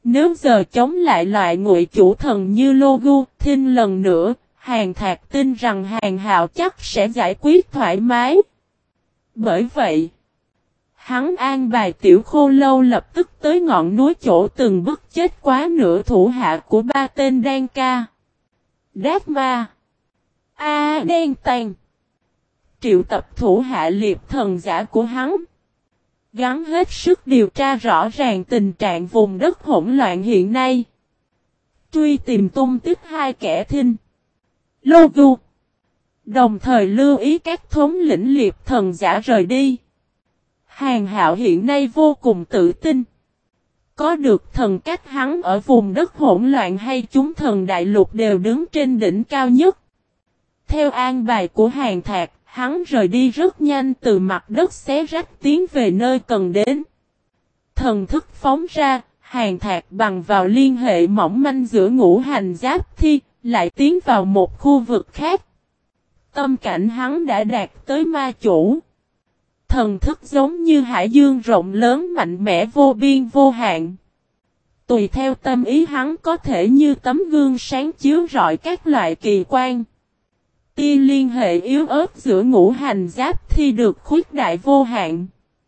Nếu giờ chống lại loại ngụy chủ thần như Logu, Thinh lần nữa, Hàn Thạc tin rằng Hàn Hạo chắc sẽ giải quyết thoải mái. Bởi vậy, hắn an bài Tiểu Khô Lâu lập tức tới ngọn núi chỗ từng bức chết quá nửa thủ hạ của ba tên Đan Ca, Đát Ma, Đen Tàn. Triệu tập thủ hạ liệp thần giả của hắn, gắng hết sức điều tra rõ ràng tình trạng vùng đất hỗn loạn hiện nay. Truy tìm tung tích hai kẻ Thinh, Logu. Đồng thời lưu ý các thống lĩnh liệp thần giả rời đi. Hàn Hạo hiện nay vô cùng tự tin. Có được thần cách hắn ở vùng đất hỗn loạn hay chúng thần đại lục đều đứng trên đỉnh cao nhất. Theo an bài của Hàn Thạc, hắn rời đi rất nhanh từ mặt đất xé rách tiến về nơi cần đến. Thần thức phóng ra, Hàn Thạc bằng vào liên hệ mỏng manh giữa ngũ hành giáp thi, lại tiến vào một khu vực khác. Tâm cảnh hắn đã đạt tới ma chủ. Thần thức giống như hải dương rộng lớn mạnh mẽ vô biên vô hạn. Tùy theo tâm ý hắn có thể như tấm gương sáng chiếu rọi các loại kỳ quan. Tia liên hệ yếu ớt giữa ngũ hành giáp thi được khuếch đại vô hạn.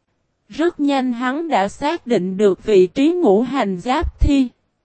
Rất nhanh hắn đã xác định được vị trí ngũ hành giáp thi.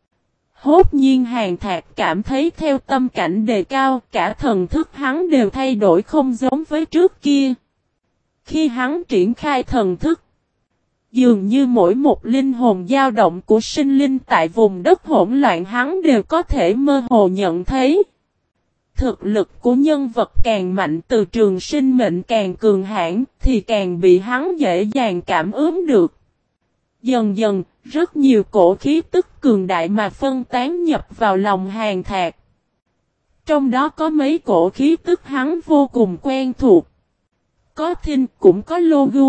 Hốt nhiên Hàn Thạc cảm thấy theo tâm cảnh đề cao, cả thần thức hắn đều thay đổi không giống với trước kia. Khi hắn triển khai thần thức, dường như mỗi một linh hồn dao động của sinh linh tại vùng đất hỗn loạn hắn đều có thể mơ hồ nhận thấy. Thực lực của nhân vật càng mạnh, từ trường sinh mệnh càng cường hãn thì càng bị hắn dễ dàng cảm ứng được. Dần dần, rất nhiều cổ khí tức cường đại mà phân tán nhập vào lòng Hàn Thạc. Trong đó có mấy cổ khí tức hắn vô cùng quen thuộc. Có Thinh cũng có Logu.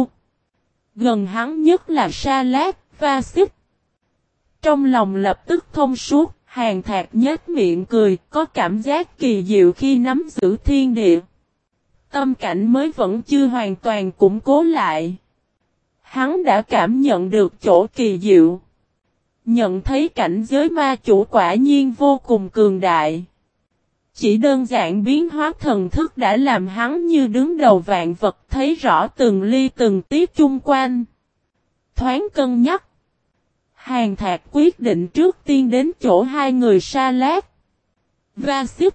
Gần hắn nhất là Sa Lát, Va Xích. Trong lòng lập tức thông suốt, Hàn Thạc nhếch miệng cười, có cảm giác kỳ diệu khi nắm giữ thiên địa. Tâm cảnh mới vẫn chưa hoàn toàn củng cố lại. Hắn đã cảm nhận được chỗ kỳ diệu. Nhận thấy cảnh giới ma chủ quả nhiên vô cùng cường đại. Chỉ đơn giản biến hóa thần thức đã làm hắn như đứng đầu vạn vật, thấy rõ từng ly từng tí chung quanh. Thoáng cân nhắc, Hàn Thạc quyết định trước tiên đến chỗ hai người Sa Lát, Va Xích.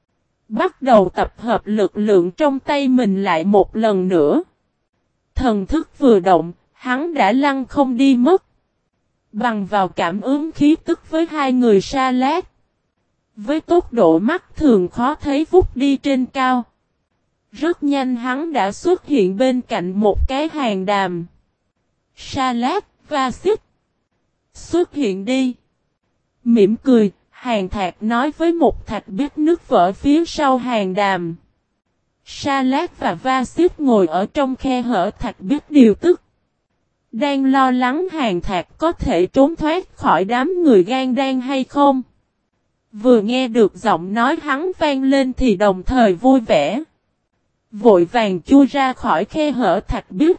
Bắt đầu tập hợp lực lượng trong tay mình lại một lần nữa. Thần thức vừa động, hắn đã lăn không đi mất. Bằng vào cảm ứng khí tức với hai người Sa Lát, với tốc độ mắt thường khó thấy vút đi trên cao. Rất nhanh hắn đã xuất hiện bên cạnh một cái hàng đàm. Sa Lát, Va Xích, xuất hiện đi. Mỉm cười, Hàn Thạc nói với một thạch biết nước vỡ phía sau hàng đàm. Sa Lát và Va Xích ngồi ở trong khe hở thạch biết điều tức. Đang lo lắng Hàn Thạc có thể trốn thoát khỏi đám người gan đan hay không. Vừa nghe được giọng nói hắn vang lên thì đồng thời vui vẻ. Vội vàng chui ra khỏi khe hở thạch biết.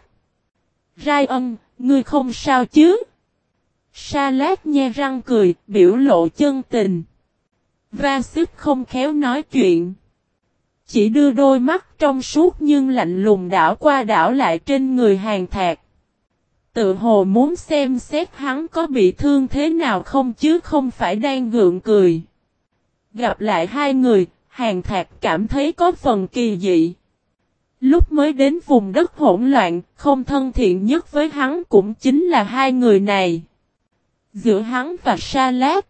Rai Ân, ngươi không sao chứ? Sa Lát nhe răng cười, biểu lộ chân tình. Va Xích không khéo nói chuyện. Chỉ đưa đôi mắt trong suốt nhưng lạnh lùng đảo qua đảo lại trên người Hàn Thạc. Tự hồ muốn xem xét hắn có bị thương thế nào không chứ không phải đang gượng cười. Gặp lại hai người, Hàn Thạc cảm thấy có phần kỳ dị. Lúc mới đến vùng đất hỗn loạn, không thân thiện nhất với hắn cũng chính là hai người này. Giữa hắn và Sa Lát,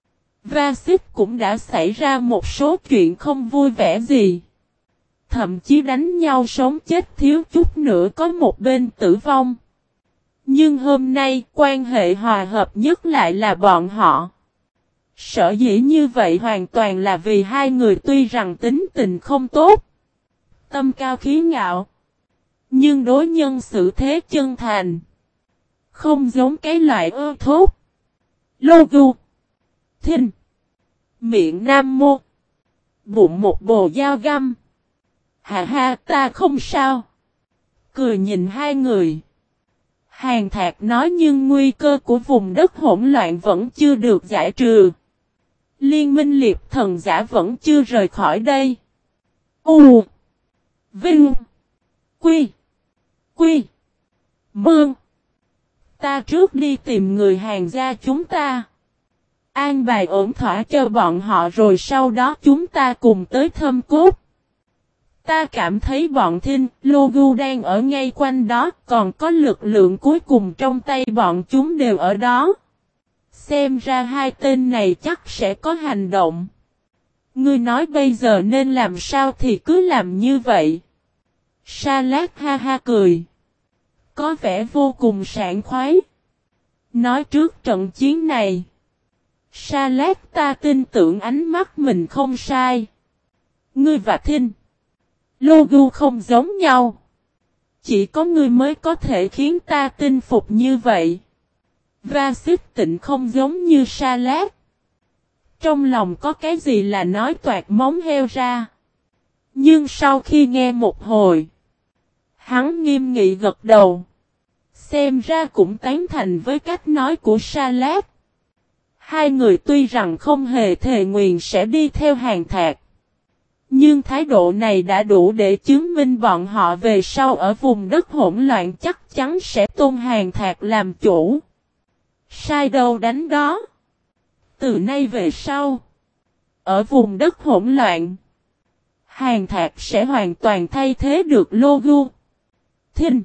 Va Xích cũng đã xảy ra một số chuyện không vui vẻ gì. Thậm chí đánh nhau sống chết thiếu chút nữa có một bên tử vong. Nhưng hôm nay quan hệ hòa hợp nhất lại là bọn họ. Sở dĩ như vậy hoàn toàn là vì hai người tuy rằng tính tình không tốt, tâm cao khí ngạo, nhưng đối nhân xử thế chân thành. Không giống cái loại ơ thốt, Logu, Thinh, miệng nam mô, bụng một bồ dao găm. Ha ha, ta không sao. Cười nhìn hai người. Hàn Thạc nói nhưng nguy cơ của vùng đất hỗn loạn vẫn chưa được giải trừ. Liên minh liệp thần giả vẫn chưa rời khỏi đây. U. Vinh. Quy. Quy. Mương. Ta trước đi tìm người Hàn gia chúng ta. An bài ổn thỏa cho bọn họ rồi sau đó chúng ta cùng tới Thâm Cốt. Ta cảm thấy bọn Thinh, Logu đang ở ngay quanh đó, còn có lực lượng cuối cùng trong tay bọn chúng đều ở đó. Xem ra hai tên này chắc sẽ có hành động. Ngươi nói bây giờ nên làm sao thì cứ làm như vậy. Sa Lát ha ha cười. Có vẻ vô cùng sảng khoái. Nói trước trận chiến này. Sa Lát ta tin tưởng ánh mắt mình không sai. Ngươi và Thinh. Logu không giống nhau. Chỉ có ngươi mới có thể khiến ta tin phục như vậy. Va Xích Tịnh không giống như Sa Lát. Trong lòng có cái gì là nói toạc móng heo ra. Nhưng sau khi nghe một hồi. Hắn nghiêm nghị gật đầu. Xem ra cũng tán thành với cách nói của Sa Lát. Hai người tuy rằng không hề thề nguyền sẽ đi theo Hàn Thạc. Nhưng thái độ này đã đủ để chứng minh bọn họ về sau ở vùng đất hỗn loạn chắc chắn sẽ tôn Hàn Thạc làm chủ. Sai đâu đánh đó. Từ nay về sau, ở vùng đất hỗn loạn, Hàn Thạc sẽ hoàn toàn thay thế được Logu. Thinh.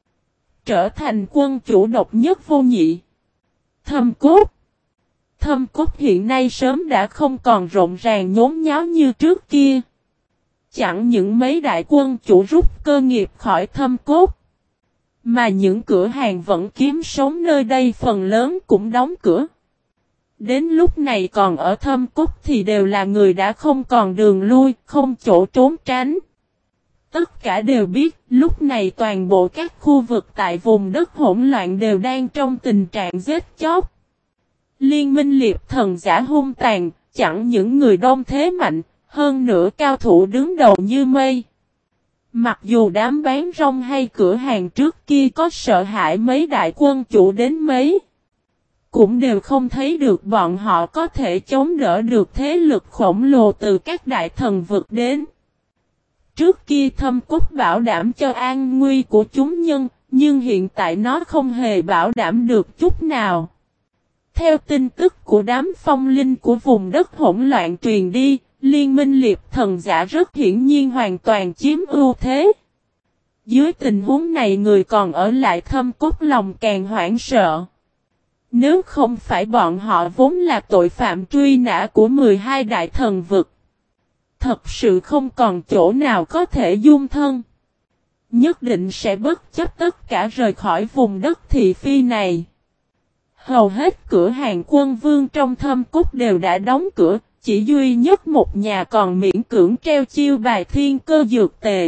Trở thành quân chủ độc nhất vô nhị. Thâm Cốt. Thâm Cốt hiện nay sớm đã không còn rộn ràng nhốn nháo như trước kia. Chẳng những mấy đại quân chủ rút cơ nghiệp khỏi Thâm Cốt, mà những cửa hàng vẫn kiếm sống nơi đây phần lớn cũng đóng cửa. Đến lúc này còn ở Thâm Cốt thì đều là người đã không còn đường lui, không chỗ trốn tránh. Tất cả đều biết, lúc này toàn bộ các khu vực tại vùng đất hỗn loạn đều đang trong tình trạng giết chóc. Liên minh liệp thần giả hung tàn, chẳng những người đông thế mạnh, hơn nữa cao thủ đứng đầu như mây. Mặc dù đám bán rong hay cửa hàng trước kia có sợ hãi mấy đại quân chủ đến mấy, cũng đều không thấy được bọn họ có thể chống đỡ được thế lực khổng lồ từ các đại thần vực đến. Trước kia Thâm Cốt bảo đảm cho an nguy của chúng nhân, nhưng hiện tại nó không hề bảo đảm được chút nào. Theo tin tức của đám phong linh của vùng đất hỗn loạn truyền đi, liên minh liệp thần giả rất hiển nhiên hoàn toàn chiếm ưu thế. Dưới tình huống này người còn ở lại Thâm Cốt lòng càng hoảng sợ. Nếu không phải bọn họ vốn là tội phạm truy nã của 12 đại thần vực, thật sự không còn chỗ nào có thể dung thân. Nhất định sẽ bất chấp tất cả rời khỏi vùng đất thị phi này. Hầu hết cửa hàng quân vương trong Thâm Cốt đều đã đóng cửa, chỉ duy nhất một nhà còn miễn cưỡng treo chiêu bài thiên cơ dược tề.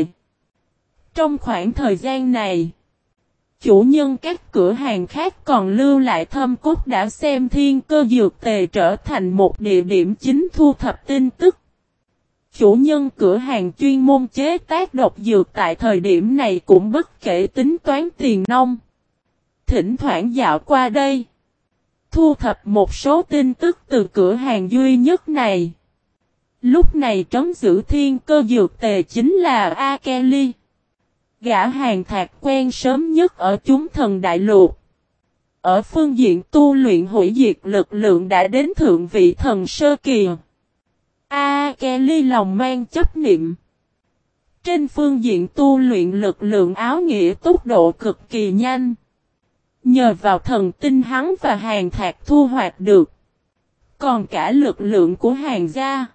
Trong khoảng thời gian này, chủ nhân các cửa hàng khác còn lưu lại Thâm Cốt đã xem thiên cơ dược tề trở thành một địa điểm chính thu thập tin tức. Chủ nhân cửa hàng chuyên môn chế tác độc dược tại thời điểm này cũng bất kể tính toán tiền nong. Thỉnh thoảng dạo qua đây, thu thập một số tin tức từ cửa hàng duy nhất này. Lúc này trấn giữ thiên cơ dược tề chính là Akeli. Gã Hàn Thạc quen sớm nhất ở chúng thần đại lục. Ở phương diện tu luyện hủy diệt lực lượng đã đến thượng vị thần sơ kỳ. Akeli lòng mang chấp niệm. Trên phương diện tu luyện lực lượng áo nghĩa tốc độ cực kỳ nhanh. Nhờ vào thần tinh hắn và Hàn Thạc thu hoạch được. Còn cả lực lượng của Hàn gia,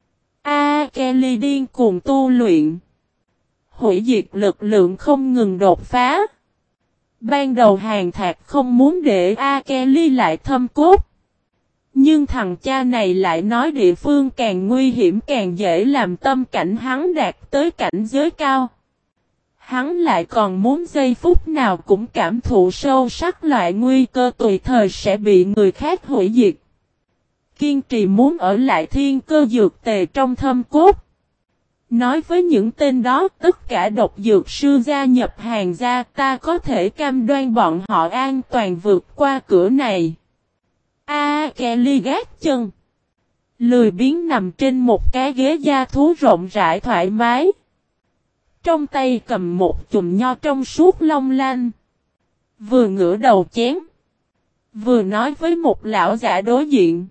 Akeli điên cuồng tu luyện. Hủy diệt lực lượng không ngừng đột phá. Ban đầu Hàn Thạc không muốn để Akeli lại Thâm Cốt. Nhưng thằng cha này lại nói địa phương càng nguy hiểm càng dễ làm tâm cảnh hắn đạt tới cảnh giới cao. Hắn lại còn muốn giây phút nào cũng cảm thụ sâu sắc loại nguy cơ tùy thời sẽ bị người khác hủy diệt. Kiên trì muốn ở lại thiên cơ dược tề trong Thâm Cốt. Nói với những tên đó, tất cả độc dược sư gia nhập hàng gia, ta có thể cam đoan bọn họ an toàn vượt qua cửa này. Kelly gác chân, lười biếng nằm trên một cái ghế da thú rộng rãi thoải mái. Trong tay cầm một chùm nho trong suốt long lanh. Vừa ngửa đầu chén, vừa nói với một lão giả đối diện.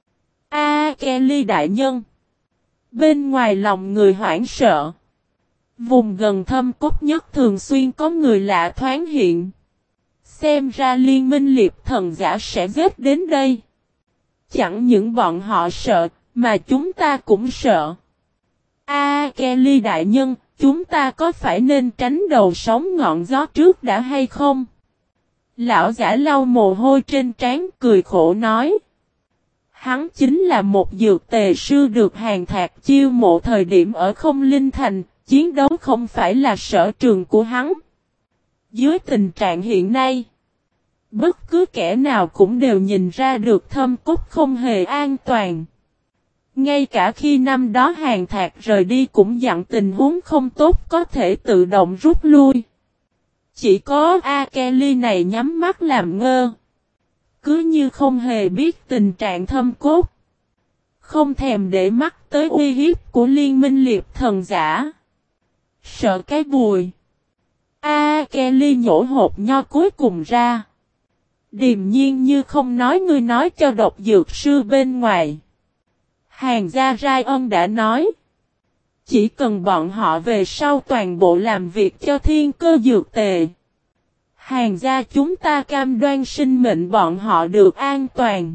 Kelly đại nhân. Bên ngoài lòng người hoảng sợ. Vùng gần thâm cốt nhất thường xuyên có người lạ thoáng hiện. Xem ra liên minh liệp thần giả sẽ giết đến đây. Chẳng những bọn họ sợ, mà chúng ta cũng sợ. Kelly đại nhân, chúng ta có phải nên tránh đầu sóng ngọn gió trước đã hay không? Lão giả lau mồ hôi trên trán cười khổ nói. Hắn chính là một dược tề sư được Hàn Thạc chiêu mộ thời điểm ở Không Linh Thành, chiến đấu không phải là sở trường của hắn. Dưới tình trạng hiện nay, bất cứ kẻ nào cũng đều nhìn ra được thâm cốt không hề an toàn. Ngay cả khi năm đó Hàn Thạc rời đi cũng dặn tình huống không tốt có thể tự động rút lui. Chỉ có Kelly này nhắm mắt làm ngơ. Cứ như không hề biết tình trạng thâm cốt. Không thèm để mắt tới uy hiếp của liên minh liệp thần giả. Sợ cái bùi. Kelly nhổ hộp nho cuối cùng ra. Điềm nhiên như không nói, ngươi nói cho độc dược sư bên ngoài. Hàng gia Rai Ân đã nói. Chỉ cần bọn họ về sau toàn bộ làm việc cho thiên cơ dược tề. Hàng gia chúng ta cam đoan sinh mệnh bọn họ được an toàn.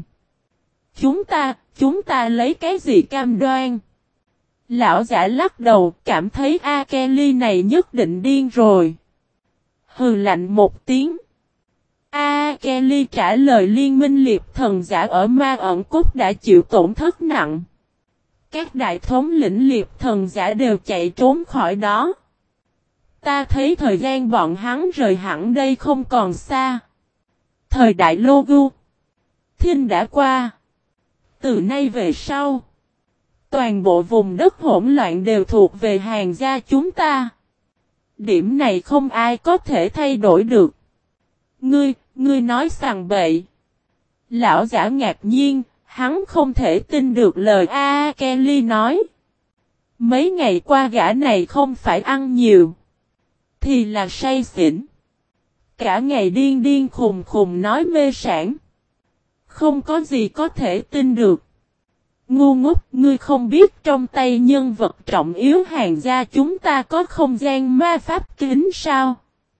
Chúng ta lấy cái gì cam đoan? Lão giả lắc đầu, cảm thấy Kelly này nhất định điên rồi. Hừ lạnh một tiếng. Kelly trả lời liên minh liệp thần giả ở Ma Ẩn Cốt đã chịu tổn thất nặng. Các đại thống lĩnh liệp thần giả đều chạy trốn khỏi đó. Ta thấy thời gian bọn hắn rời hẳn đây không còn xa. Thời đại Logu Thiên đã qua. Từ nay về sau, toàn bộ vùng đất hỗn loạn đều thuộc về hàng gia chúng ta. Điểm này không ai có thể thay đổi được. Ngươi nói sằng bậy. Lão giả ngạc nhiên, hắn không thể tin được lời Kelly nói. Mấy ngày qua gã này không phải ăn nhiều, thì là say xỉn. Cả ngày điên điên khùng khùng nói mê sảng. Không có gì có thể tin được. Ngu ngốc, ngươi không biết trong tay nhân vật trọng yếu hàng gia chúng ta có không gian ma pháp kính sao?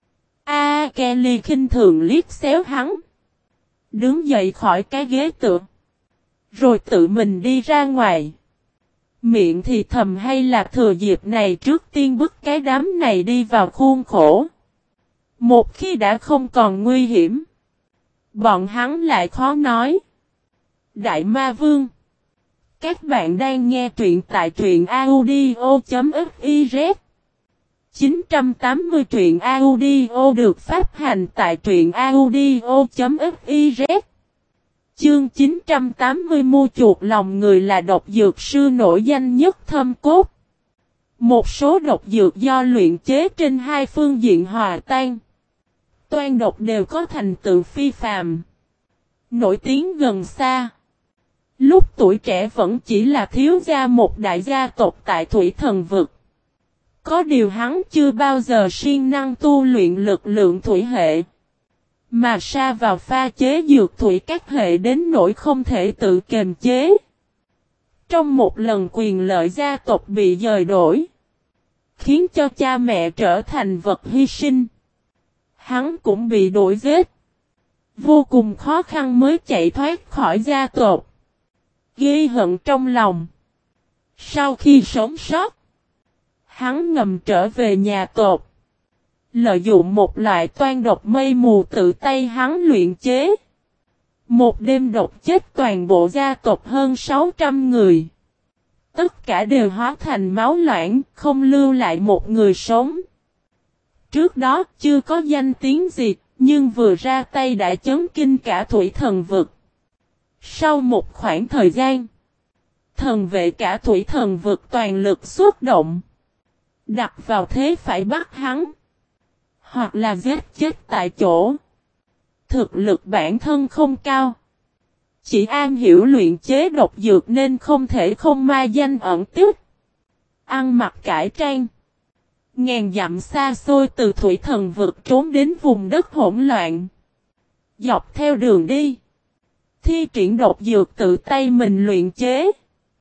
Kelly khinh thường liếc xéo hắn. Đứng dậy khỏi cái ghế tựa. Rồi tự mình đi ra ngoài. Miệng thì thầm hay là thừa dịp này trước tiên bức cái đám này đi vào khuôn khổ. Một khi đã không còn nguy hiểm, bọn hắn lại khó nói. Đại Ma Vương. Các bạn đang nghe truyện tại truyện audio.fiz. 980 truyện audio được phát hành tại truyện audio.fiz. Chương 980 mua chuột lòng người là độc dược sư nổi danh nhất thâm cốt. Một số độc dược do luyện chế trên hai phương diện hòa tan, toan độc đều có thành tựu phi phàm, nổi tiếng gần xa. Lúc tuổi trẻ vẫn chỉ là thiếu gia một đại gia tộc tại Thủy Thần Vực. Có điều hắn chưa bao giờ siêng năng tu luyện lực lượng thủy hệ, mà sa vào pha chế dược thủy các hệ đến nỗi không thể tự kiềm chế. Trong một lần quyền lợi gia tộc bị dời đổi, khiến cho cha mẹ trở thành vật hy sinh, hắn cũng bị đuổi giết. Vô cùng khó khăn mới chạy thoát khỏi gia tộc. Ghi hận trong lòng. Sau khi sống sót, hắn ngầm trở về nhà tộc. Lợi dụng một loại toan độc mây mù tự tay hắn luyện chế. Một đêm độc chết toàn bộ gia tộc hơn 600 người. Tất cả đều hóa thành máu loãng, không lưu lại một người sống. Trước đó chưa có danh tiếng gì, nhưng vừa ra tay đã chấn kinh cả Thủy Thần Vực. Sau một khoảng thời gian, thần vệ cả Thủy Thần Vực toàn lực xuất động. đặt vào thế phải bắt hắn, hoặc là giết chết tại chỗ. Thực lực bản thân không cao, chỉ am hiểu luyện chế độc dược nên không thể không mai danh ẩn tích. Ăn mặc cải trang, ngàn dặm xa xôi từ thủy thần vực trốn đến vùng đất hỗn loạn. Dọc theo đường đi, thi triển độc dược tự tay mình luyện chế,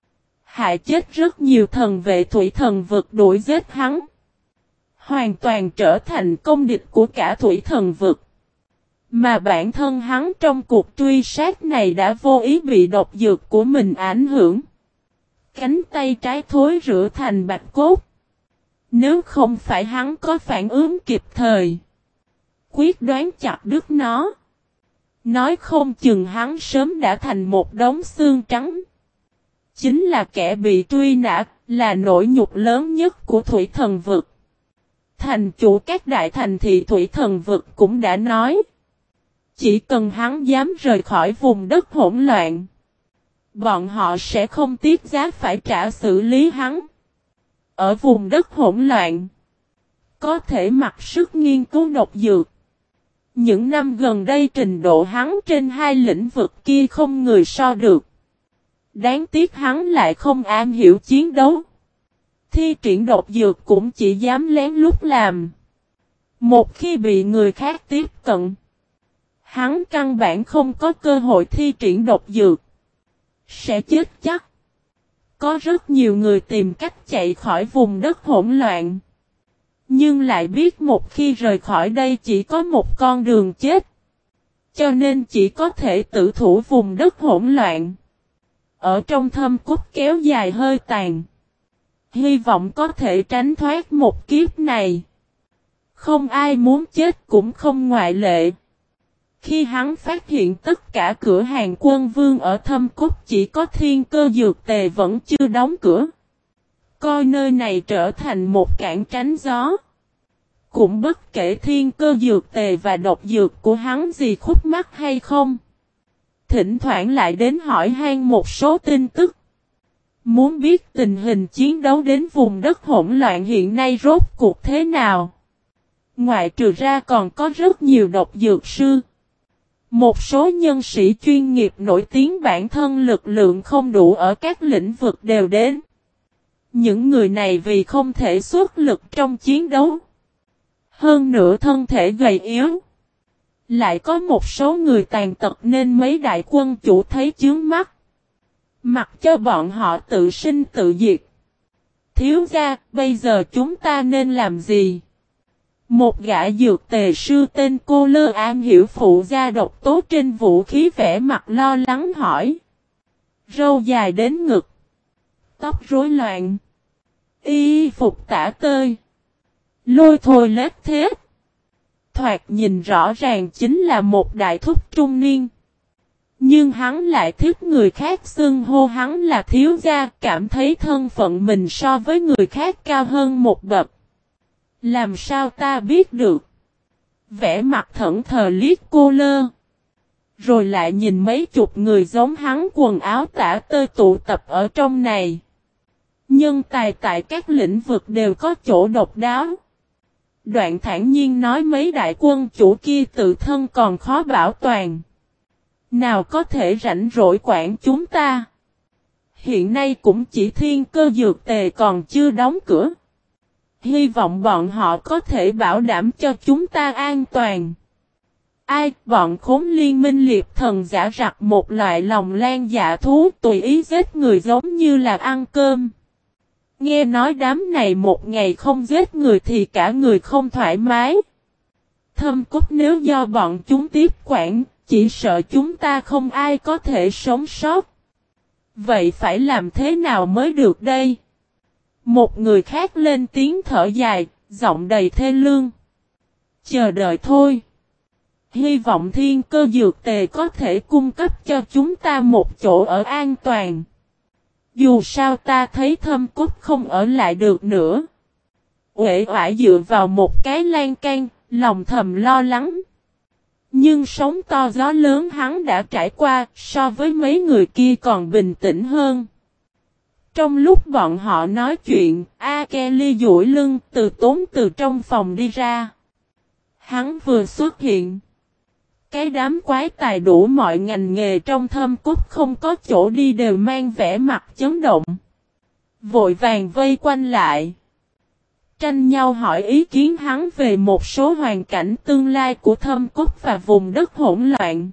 hại chết rất nhiều thần vệ thủy thần vực đuổi giết hắn. Hoàn toàn trở thành công địch của cả thủy thần vực. Mà bản thân hắn trong cuộc truy sát này đã vô ý bị độc dược của mình ảnh hưởng. Cánh tay trái thối rữa thành bạch cốt. Nếu không phải hắn có phản ứng kịp thời, quyết đoán chặt đứt nó, nói không chừng hắn sớm đã thành một đống xương trắng. Chính là kẻ bị truy nã, là nỗi nhục lớn nhất của thủy thần vực. Thành chủ các đại thành thị thủy thần vực cũng đã nói, chỉ cần hắn dám rời khỏi vùng đất hỗn loạn, bọn họ sẽ không tiếc giá phải trả xử lý hắn. Ở vùng đất hỗn loạn, có thể mặc sức nghiên cứu độc dược. Những năm gần đây trình độ hắn trên hai lĩnh vực kia không người so được. Đáng tiếc hắn lại không am hiểu chiến đấu. Thi triển độc dược cũng chỉ dám lén lút làm. Một khi bị người khác tiếp cận, hắn căn bản không có cơ hội thi triển độc dược, sẽ chết chắc. Có rất nhiều người tìm cách chạy khỏi vùng đất hỗn loạn, nhưng lại biết một khi rời khỏi đây chỉ có một con đường chết. Cho nên chỉ có thể tự thủ vùng đất hỗn loạn, ở trong thâm cốt kéo dài hơi tàn. Hy vọng có thể tránh thoát một kiếp này. Không ai muốn chết cũng không ngoại lệ. Khi hắn phát hiện tất cả cửa hàng quân vương ở thâm cốt chỉ có thiên cơ dược tề vẫn chưa đóng cửa, coi nơi này trở thành một cảng tránh gió. Cũng bất kể thiên cơ dược tề và độc dược của hắn gì khúc mắc hay không, thỉnh thoảng lại đến hỏi han một số tin tức. Muốn biết tình hình chiến đấu đến vùng đất hỗn loạn hiện nay rốt cuộc thế nào. Ngoại trừ ra còn có rất nhiều độc dược sư, một số nhân sĩ chuyên nghiệp nổi tiếng bản thân lực lượng không đủ ở các lĩnh vực đều đến. Những người này vì không thể xuất lực trong chiến đấu, hơn nữa thân thể gầy yếu, lại có một số người tàn tật nên mấy đại quân chủ thấy chướng mắt, mặc cho bọn họ tự sinh tự diệt. Thiếu gia, bây giờ chúng ta nên làm gì? Một gã dược tề sư tên Cô Lơ am hiểu phụ gia độc tố trên vũ khí vẻ mặt lo lắng hỏi. Râu dài đến ngực, tóc rối loạn, y phục tả tơi, lôi thôi lết thết. Thoạt nhìn rõ ràng chính là một đại thúc trung niên. Nhưng hắn lại thích người khác xưng hô hắn là thiếu gia, cảm thấy thân phận mình so với người khác cao hơn một bậc. Làm sao ta biết được? Vẻ mặt thẫn thờ liếc Cô Lơ, rồi lại nhìn mấy chục người giống hắn quần áo tả tơi tụ tập ở trong này. Nhân tài tại các lĩnh vực đều có chỗ độc đáo. Đoạn thản nhiên nói mấy đại quân chủ kia tự thân còn khó bảo toàn, nào có thể rảnh rỗi quản chúng ta. Hiện nay cũng chỉ thiên cơ dược tề còn chưa đóng cửa. Hy vọng bọn họ có thể bảo đảm cho chúng ta an toàn. Ai, bọn khốn liên minh liệt thần giả rặc một loại lòng lan dạ thú tùy ý giết người giống như là ăn cơm. Nghe nói đám này một ngày không giết người thì cả người không thoải mái. Thâm cốt nếu do bọn chúng tiếp quản, chỉ sợ chúng ta không ai có thể sống sót. Vậy phải làm thế nào mới được đây? Một người khác lên tiếng thở dài, giọng đầy thê lương. Chờ đợi thôi. Hy vọng thiên cơ dược tề có thể cung cấp cho chúng ta một chỗ ở an toàn. Dù sao ta thấy thâm cốt không ở lại được nữa. Uể oải dựa vào một cái lan can, lòng thầm lo lắng. Nhưng sóng to gió lớn hắn đã trải qua, so với mấy người kia còn bình tĩnh hơn. Trong lúc bọn họ nói chuyện, A Kelly duỗi lưng từ trong phòng đi ra. Hắn vừa xuất hiện. Cái đám quái tài đủ mọi ngành nghề trong Thâm Cốt không có chỗ đi đều mang vẻ mặt chấn động. Vội vàng vây quanh lại. Tranh nhau hỏi ý kiến hắn về một số hoàn cảnh tương lai của Thâm Cốt và vùng đất hỗn loạn.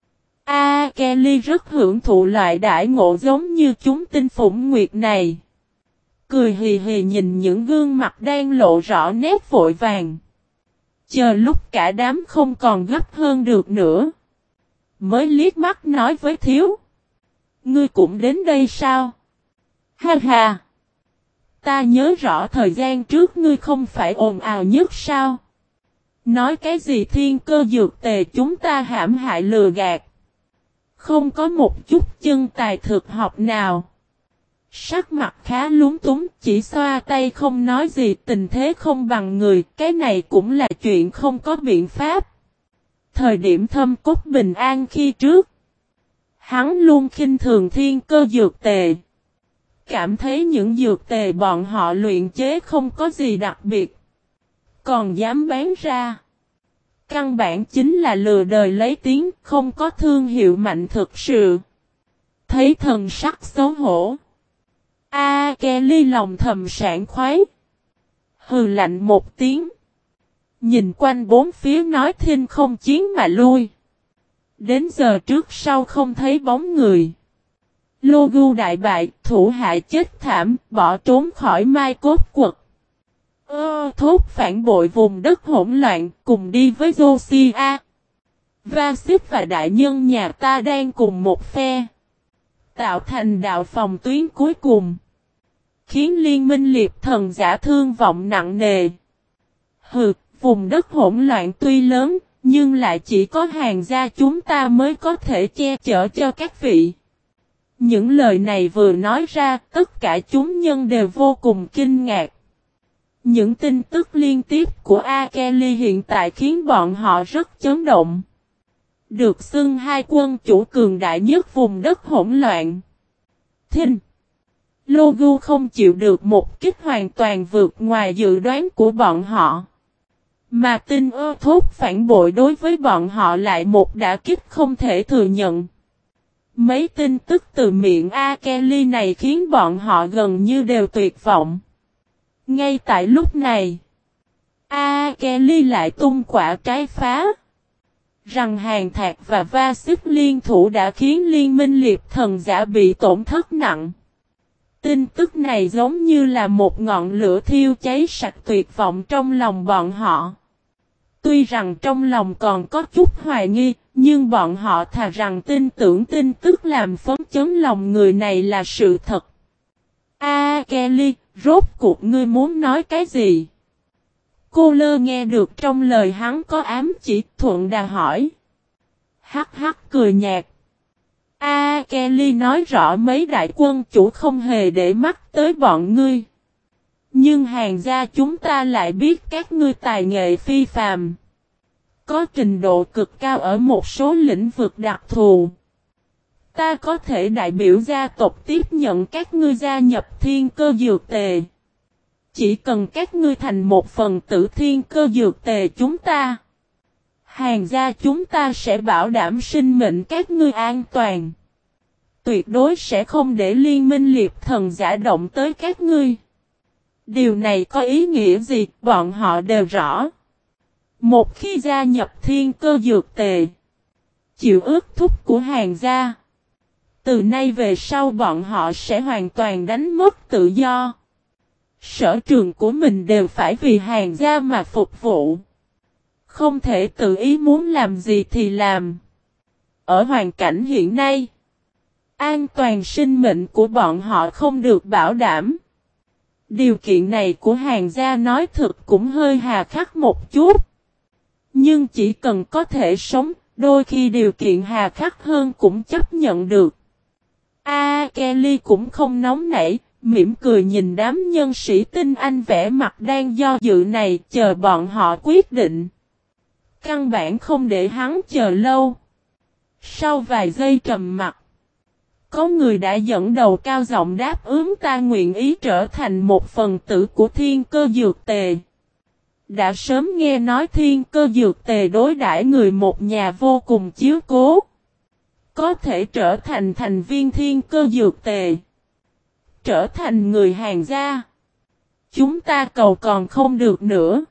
Kelly rất hưởng thụ loại đãi ngộ giống như chúng tinh phủng nguyệt này. Cười hì hì nhìn những gương mặt đang lộ rõ nét vội vàng. Chờ lúc cả đám không còn gấp hơn được nữa. Mới liếc mắt nói với Thiếu. Ngươi cũng đến đây sao? Ha ha! Ta nhớ rõ thời gian trước ngươi không phải ồn ào nhất sao? Nói cái gì thiên cơ dược tề chúng ta hãm hại lừa gạt. Không có một chút chân tài thực học nào. Sắc mặt khá lúng túng, chỉ xoa tay không nói gì, tình thế không bằng người, cái này cũng là chuyện không có biện pháp. Thời điểm Thâm Cốt bình an khi trước, hắn luôn khinh thường thiên cơ dược tề. Cảm thấy những dược tề bọn họ luyện chế không có gì đặc biệt. Còn dám bán ra. Căn bản chính là lừa đời lấy tiếng, không có thương hiệu mạnh thực sự. Thấy thần sắc xấu hổ. Kelly lòng thầm sảng khoái. Hừ lạnh một tiếng. Nhìn quanh bốn phía nói thinh không chiến mà lui. Đến giờ trước sau không thấy bóng người. Logu đại bại, thủ hạ chết thảm, bỏ trốn khỏi Mai Cốt Quật. Thốt phản bội vùng đất hỗn loạn, cùng đi với Josiah. Vasip và đại nhân nhà ta đang cùng một phe. Tạo thành đạo phòng tuyến cuối cùng. Khiến liên minh liệp thần giả thương vọng nặng nề. Vùng đất hỗn loạn tuy lớn, nhưng lại chỉ có hàng gia chúng ta mới có thể che chở cho các vị. Những lời này vừa nói ra, tất cả chúng nhân đều vô cùng kinh ngạc. Những tin tức liên tiếp của Kelly hiện tại khiến bọn họ rất chấn động. Được xưng hai quân chủ cường đại nhất vùng đất hỗn loạn. Thinh. Logu không chịu được một kích hoàn toàn vượt ngoài dự đoán của bọn họ. Mà tin thốt phản bội đối với bọn họ lại một đả kích không thể thừa nhận. Mấy tin tức từ miệng Kelly này khiến bọn họ gần như đều tuyệt vọng. Ngay tại lúc này, Kelly lại tung quả trái phá. Rằng Hàn Thạc và Vasip liên thủ đã khiến liên minh liệp thần giả bị tổn thất nặng. Tin tức này giống như là một ngọn lửa thiêu cháy sạch tuyệt vọng trong lòng bọn họ. Tuy rằng trong lòng còn có chút hoài nghi, nhưng bọn họ thà rằng tin tưởng tin tức làm phấn chấn lòng người này là sự thật. Kelly, rốt cuộc ngươi muốn nói cái gì? Cô Lơ nghe được trong lời hắn có ám chỉ, thuận đà hỏi. Hắc hắc cười nhạt. Kelly nói rõ mấy đại quân chủ không hề để mắt tới bọn ngươi. Nhưng hàng gia chúng ta lại biết các ngươi tài nghệ phi phàm. Có trình độ cực cao ở một số lĩnh vực đặc thù. Ta có thể đại biểu gia tộc tiếp nhận các ngươi gia nhập thiên cơ dược tề. Chỉ cần các ngươi thành một phần tử thiên cơ dược tề chúng ta. Hàng gia chúng ta sẽ bảo đảm sinh mệnh các ngươi an toàn. Tuyệt đối sẽ không để liên minh liệp thần giả động tới các ngươi. Điều này có ý nghĩa gì, bọn họ đều rõ. Một khi gia nhập thiên cơ dược tề, chịu ước thúc của hàng gia, từ nay về sau bọn họ sẽ hoàn toàn đánh mất tự do. Sở trường của mình đều phải vì hàng gia mà phục vụ. Không thể tự ý muốn làm gì thì làm. Ở hoàn cảnh hiện nay, an toàn sinh mệnh của bọn họ không được bảo đảm. Điều kiện này của hàng gia nói thực cũng hơi hà khắc một chút. Nhưng chỉ cần có thể sống, đôi khi điều kiện hà khắc hơn cũng chấp nhận được. Kelly cũng không nóng nảy, mỉm cười nhìn đám nhân sĩ tinh anh vẻ mặt đang do dự này, chờ bọn họ quyết định. Căn bản không để hắn chờ lâu. Sau vài giây trầm mặt, Có người đã dẫn đầu cao giọng đáp ứng ta nguyện ý trở thành một phần tử của Thiên Cơ Dược Tề. Đã sớm nghe nói Thiên Cơ Dược Tề đối đãi người một nhà vô cùng chiếu cố. Có thể trở thành thành viên Thiên Cơ Dược Tề. Trở thành người Hàn gia. Chúng ta cầu còn không được nữa.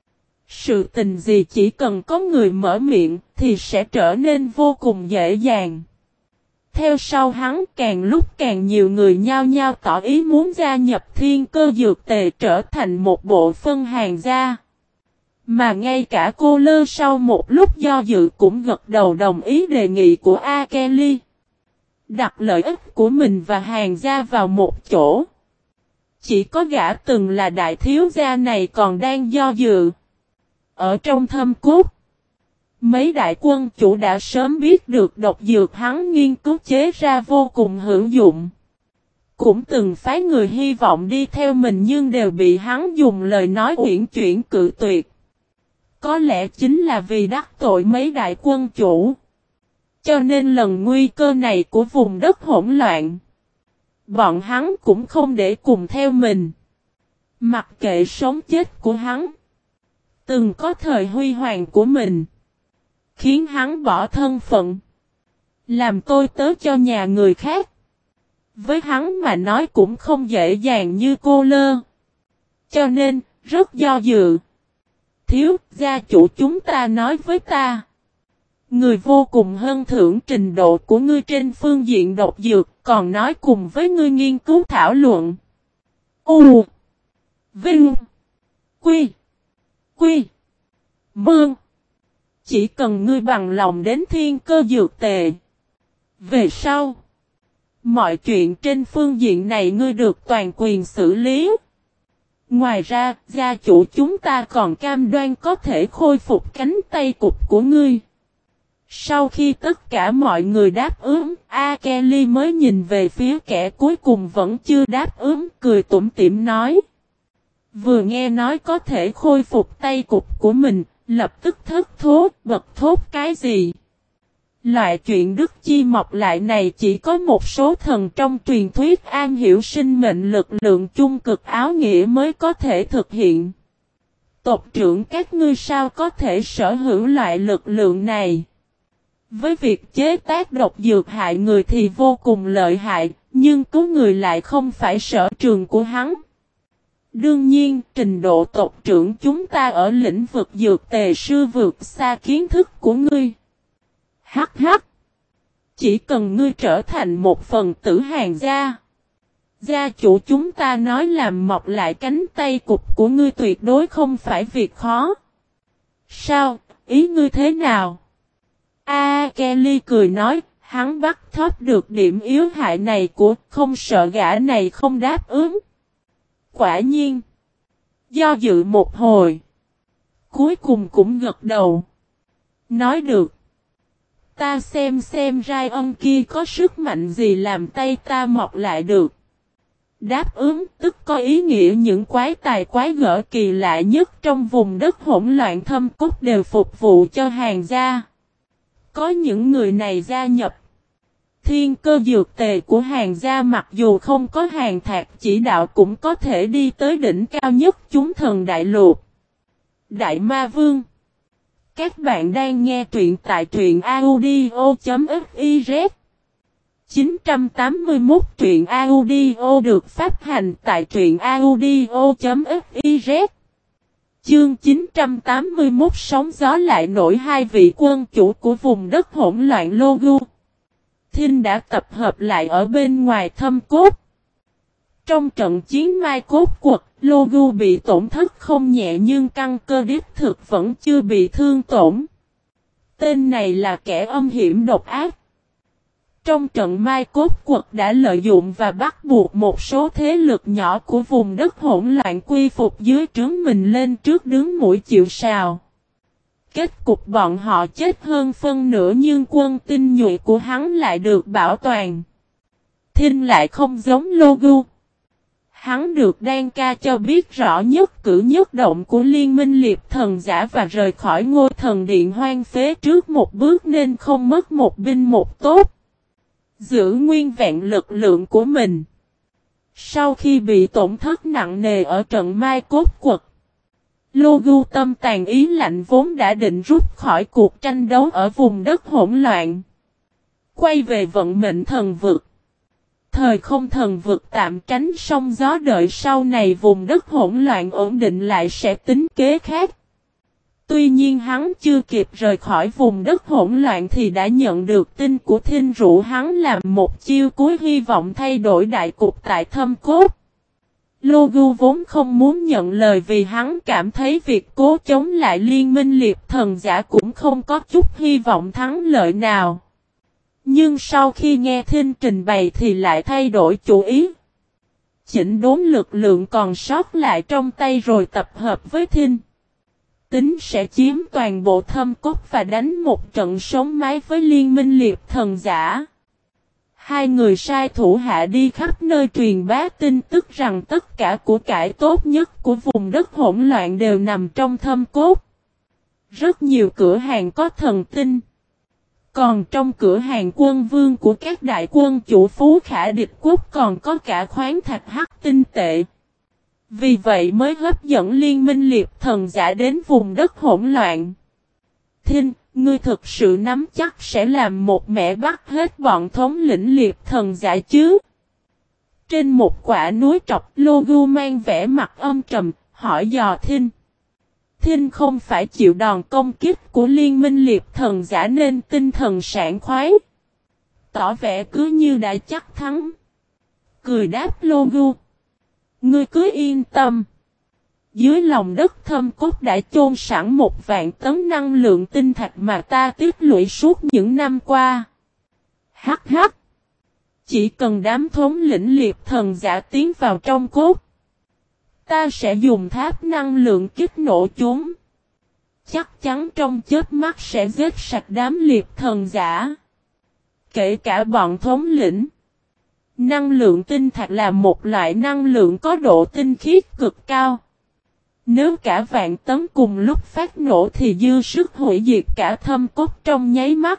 Sự tình gì chỉ cần có người mở miệng thì sẽ trở nên vô cùng dễ dàng. Theo sau hắn càng lúc càng nhiều người nhao nhao tỏ ý muốn gia nhập Thiên Cơ Dược Tề trở thành một bộ phân Hàn gia. Mà ngay cả cô Lơ sau một lúc do dự cũng gật đầu đồng ý đề nghị của A Kelly. Đặt lợi ích của mình và Hàn gia vào một chỗ. Chỉ có gã từng là đại thiếu gia này còn đang do dự. Ở trong thâm cốt, mấy đại quân chủ đã sớm biết được độc dược hắn nghiên cứu chế ra vô cùng hữu dụng. Cũng từng phái người hy vọng đi theo mình nhưng đều bị hắn dùng lời nói uyển chuyển cự tuyệt. Có lẽ chính là vì đắc tội mấy đại quân chủ. Cho nên lần nguy cơ này của vùng đất hỗn loạn, bọn hắn cũng không để cùng theo mình. Mặc kệ sống chết của hắn, từng có thời huy hoàng của mình, khiến hắn bỏ thân phận, làm tôi tớ cho nhà người khác. Với hắn mà nói cũng không dễ dàng như cô Lơ. Cho nên, rất do dự. Thiếu, gia chủ chúng ta nói với ta. Người vô cùng hân thưởng trình độ của ngươi trên phương diện độc dược, còn nói cùng với ngươi nghiên cứu thảo luận. U Vinh Quy Quy Mương. Chỉ cần ngươi bằng lòng đến Thiên Cơ Dược Tề. Về sau, mọi chuyện trên phương diện này ngươi được toàn quyền xử lý. Ngoài ra, gia chủ chúng ta còn cam đoan có thể khôi phục cánh tay cụt của ngươi. Sau khi tất cả mọi người đáp ứng, A Kelly mới nhìn về phía kẻ cuối cùng vẫn chưa đáp ứng, cười tủm tỉm nói. Vừa nghe nói có thể khôi phục tay cụt của mình, lập tức thất thố, bật thốt cái gì. Loại chuyện đức chi mọc lại này chỉ có một số thần trong truyền thuyết am hiểu sinh mệnh lực lượng chung cực áo nghĩa mới có thể thực hiện. Tộc trưởng các ngươi sao có thể sở hữu loại lực lượng này? Với việc chế tác độc dược hại người thì vô cùng lợi hại, nhưng cứu người lại không phải sở trường của hắn. Đương nhiên, trình độ tộc trưởng chúng ta ở lĩnh vực dược tề sư vượt xa kiến thức của ngươi. Hắc hắc. Chỉ cần ngươi trở thành một phần tử Hàn gia. Gia chủ chúng ta nói làm mọc lại cánh tay cụt của ngươi tuyệt đối không phải việc khó. Sao, ý ngươi thế nào? Kelly cười nói, hắn bắt thóp được điểm yếu hại này của không sợ gã này không đáp ứng. Quả nhiên. Do dự một hồi. Cuối cùng cũng gật đầu. Nói được. Ta xem Ryan kia có sức mạnh gì làm tay ta mọc lại được. Đáp ứng tức có ý nghĩa những quái tài quái gở kỳ lạ nhất trong vùng đất hỗn loạn thâm cốt đều phục vụ cho Hàn gia. Có những người này gia nhập Thiên Cơ Dược Tề của Hàn gia, mặc dù không có Hàn Thạc chỉ đạo cũng có thể đi tới đỉnh cao nhất chúng thần đại lục. Đại Ma Vương. Các bạn đang nghe truyện tại truyện audio.fiz. 981 truyện audio được phát hành tại truyện audio.fiz. Chương 981 sóng gió lại nổi, hai vị quân chủ của vùng đất hỗn loạn Logu. Thinh đã tập hợp lại ở bên ngoài thâm cốt. Trong trận chiến Mai Cốt Quật, Logu bị tổn thất không nhẹ nhưng căn cơ đích thực vẫn chưa bị thương tổn. Tên này là kẻ âm hiểm độc ác. Trong trận Mai Cốt Quật đã lợi dụng và bắt buộc một số thế lực nhỏ của vùng đất hỗn loạn quy phục dưới trướng mình lên trước đứng mũi chịu sào. Kết cục bọn họ chết hơn phân nửa nhưng quân tinh nhuệ của hắn lại được bảo toàn. Thinh lại không giống Logu. Hắn được Đan Ca cho biết rõ nhất cử nhất động của liên minh liệp thần giả và rời khỏi ngôi thần điện hoang phế trước một bước nên không mất một binh một tốt. giữ nguyên vẹn lực lượng của mình. Sau khi bị tổn thất nặng nề ở trận Mai Cốt Quật, Lô Gu tâm tàn ý lạnh vốn đã định rút khỏi cuộc tranh đấu ở vùng đất hỗn loạn, quay về vận mệnh thần vực. Thời không thần vực tạm tránh sóng gió, đợi sau này vùng đất hỗn loạn ổn định lại sẽ tính kế khác. Tuy nhiên hắn chưa kịp rời khỏi vùng đất hỗn loạn thì đã nhận được tin của Thinh rủ hắn làm một chiêu cuối hy vọng thay đổi đại cục tại Thâm Cốt. Lô Gu vốn không muốn nhận lời vì hắn cảm thấy việc cố chống lại liên minh liệp thần giả cũng không có chút hy vọng thắng lợi nào. Nhưng sau khi nghe Thinh trình bày thì lại thay đổi chủ ý. Chỉnh đốn lực lượng còn sót lại trong tay rồi tập hợp với Thinh. Tính sẽ chiếm toàn bộ Thâm Cốt và đánh một trận sống mái với liên minh liệp thần giả. Hai người sai thủ hạ đi khắp nơi truyền bá tin tức rằng tất cả của cải tốt nhất của vùng đất hỗn loạn đều nằm trong Thâm Cốt. Rất nhiều cửa hàng có thần tinh. Còn trong cửa hàng quân vương của các đại quân chủ phú khả địch quốc còn có cả khoáng thạch hắc tinh tệ. Vì vậy mới hấp dẫn liên minh liệp thần giả đến vùng đất hỗn loạn. Thinh, ngươi thực sự nắm chắc sẽ làm một mẻ bắt hết bọn thống lĩnh liệp thần giả chứ? Trên một quả núi trọc, Lô Gu mang vẻ mặt âm trầm, hỏi dò Thinh. Thinh không phải chịu đòn công kích của liên minh liệp thần giả nên tinh thần sảng khoái. Tỏ vẻ cứ như đã chắc thắng. Cười đáp Lô Gu. Ngươi cứ yên tâm. Dưới lòng đất Thâm Cốt đã chôn sẵn 1.000 tấn năng lượng tinh thạch mà ta tích lũy suốt những năm qua. Hắc hắc. Chỉ cần đám thống lĩnh liệp thần giả tiến vào trong cốt, ta sẽ dùng tháp năng lượng kích nổ chúng. Chắc chắn trong chớp mắt sẽ giết sạch đám liệp thần giả. Kể cả bọn thống lĩnh. Năng lượng tinh thạch là một loại năng lượng có độ tinh khiết cực cao. Nếu cả vạn tấn cùng lúc phát nổ thì dư sức hủy diệt cả Thâm Cốt trong nháy mắt.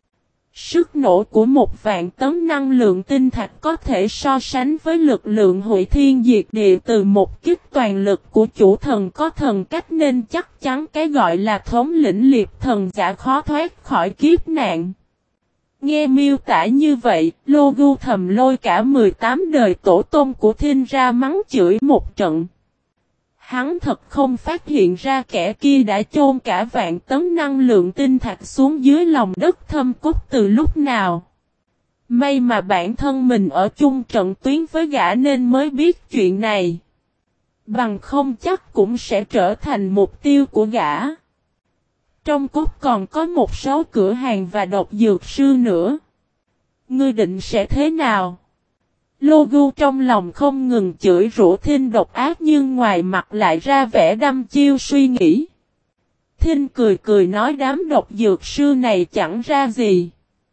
Sức nổ của 1.000 tấn năng lượng tinh thạch có thể so sánh với lực lượng hủy thiên diệt địa từ một kích toàn lực của chủ thần có thần cách, nên chắc chắn cái gọi là thống lĩnh liệp thần giả khó thoát khỏi kiếp nạn. Nghe miêu tả như vậy, Lô Gu thầm lôi cả 18 đời tổ tông của Thinh ra mắng chửi một trận. Hắn thật không phát hiện ra kẻ kia đã chôn cả vạn tấn năng lượng tinh thạch xuống dưới lòng đất Thâm Cốt từ lúc nào. May mà bản thân mình ở chung trận tuyến với gã nên mới biết chuyện này. Bằng không chắc cũng sẽ trở thành mục tiêu của gã. Trong cốt còn có một số cửa hàng và độc dược sư nữa. Ngươi định sẽ thế nào? Lô Gu trong lòng không ngừng chửi rủa Thinh độc ác nhưng ngoài mặt lại ra vẻ đăm chiêu suy nghĩ. Thinh cười cười nói đám độc dược sư này chẳng ra gì.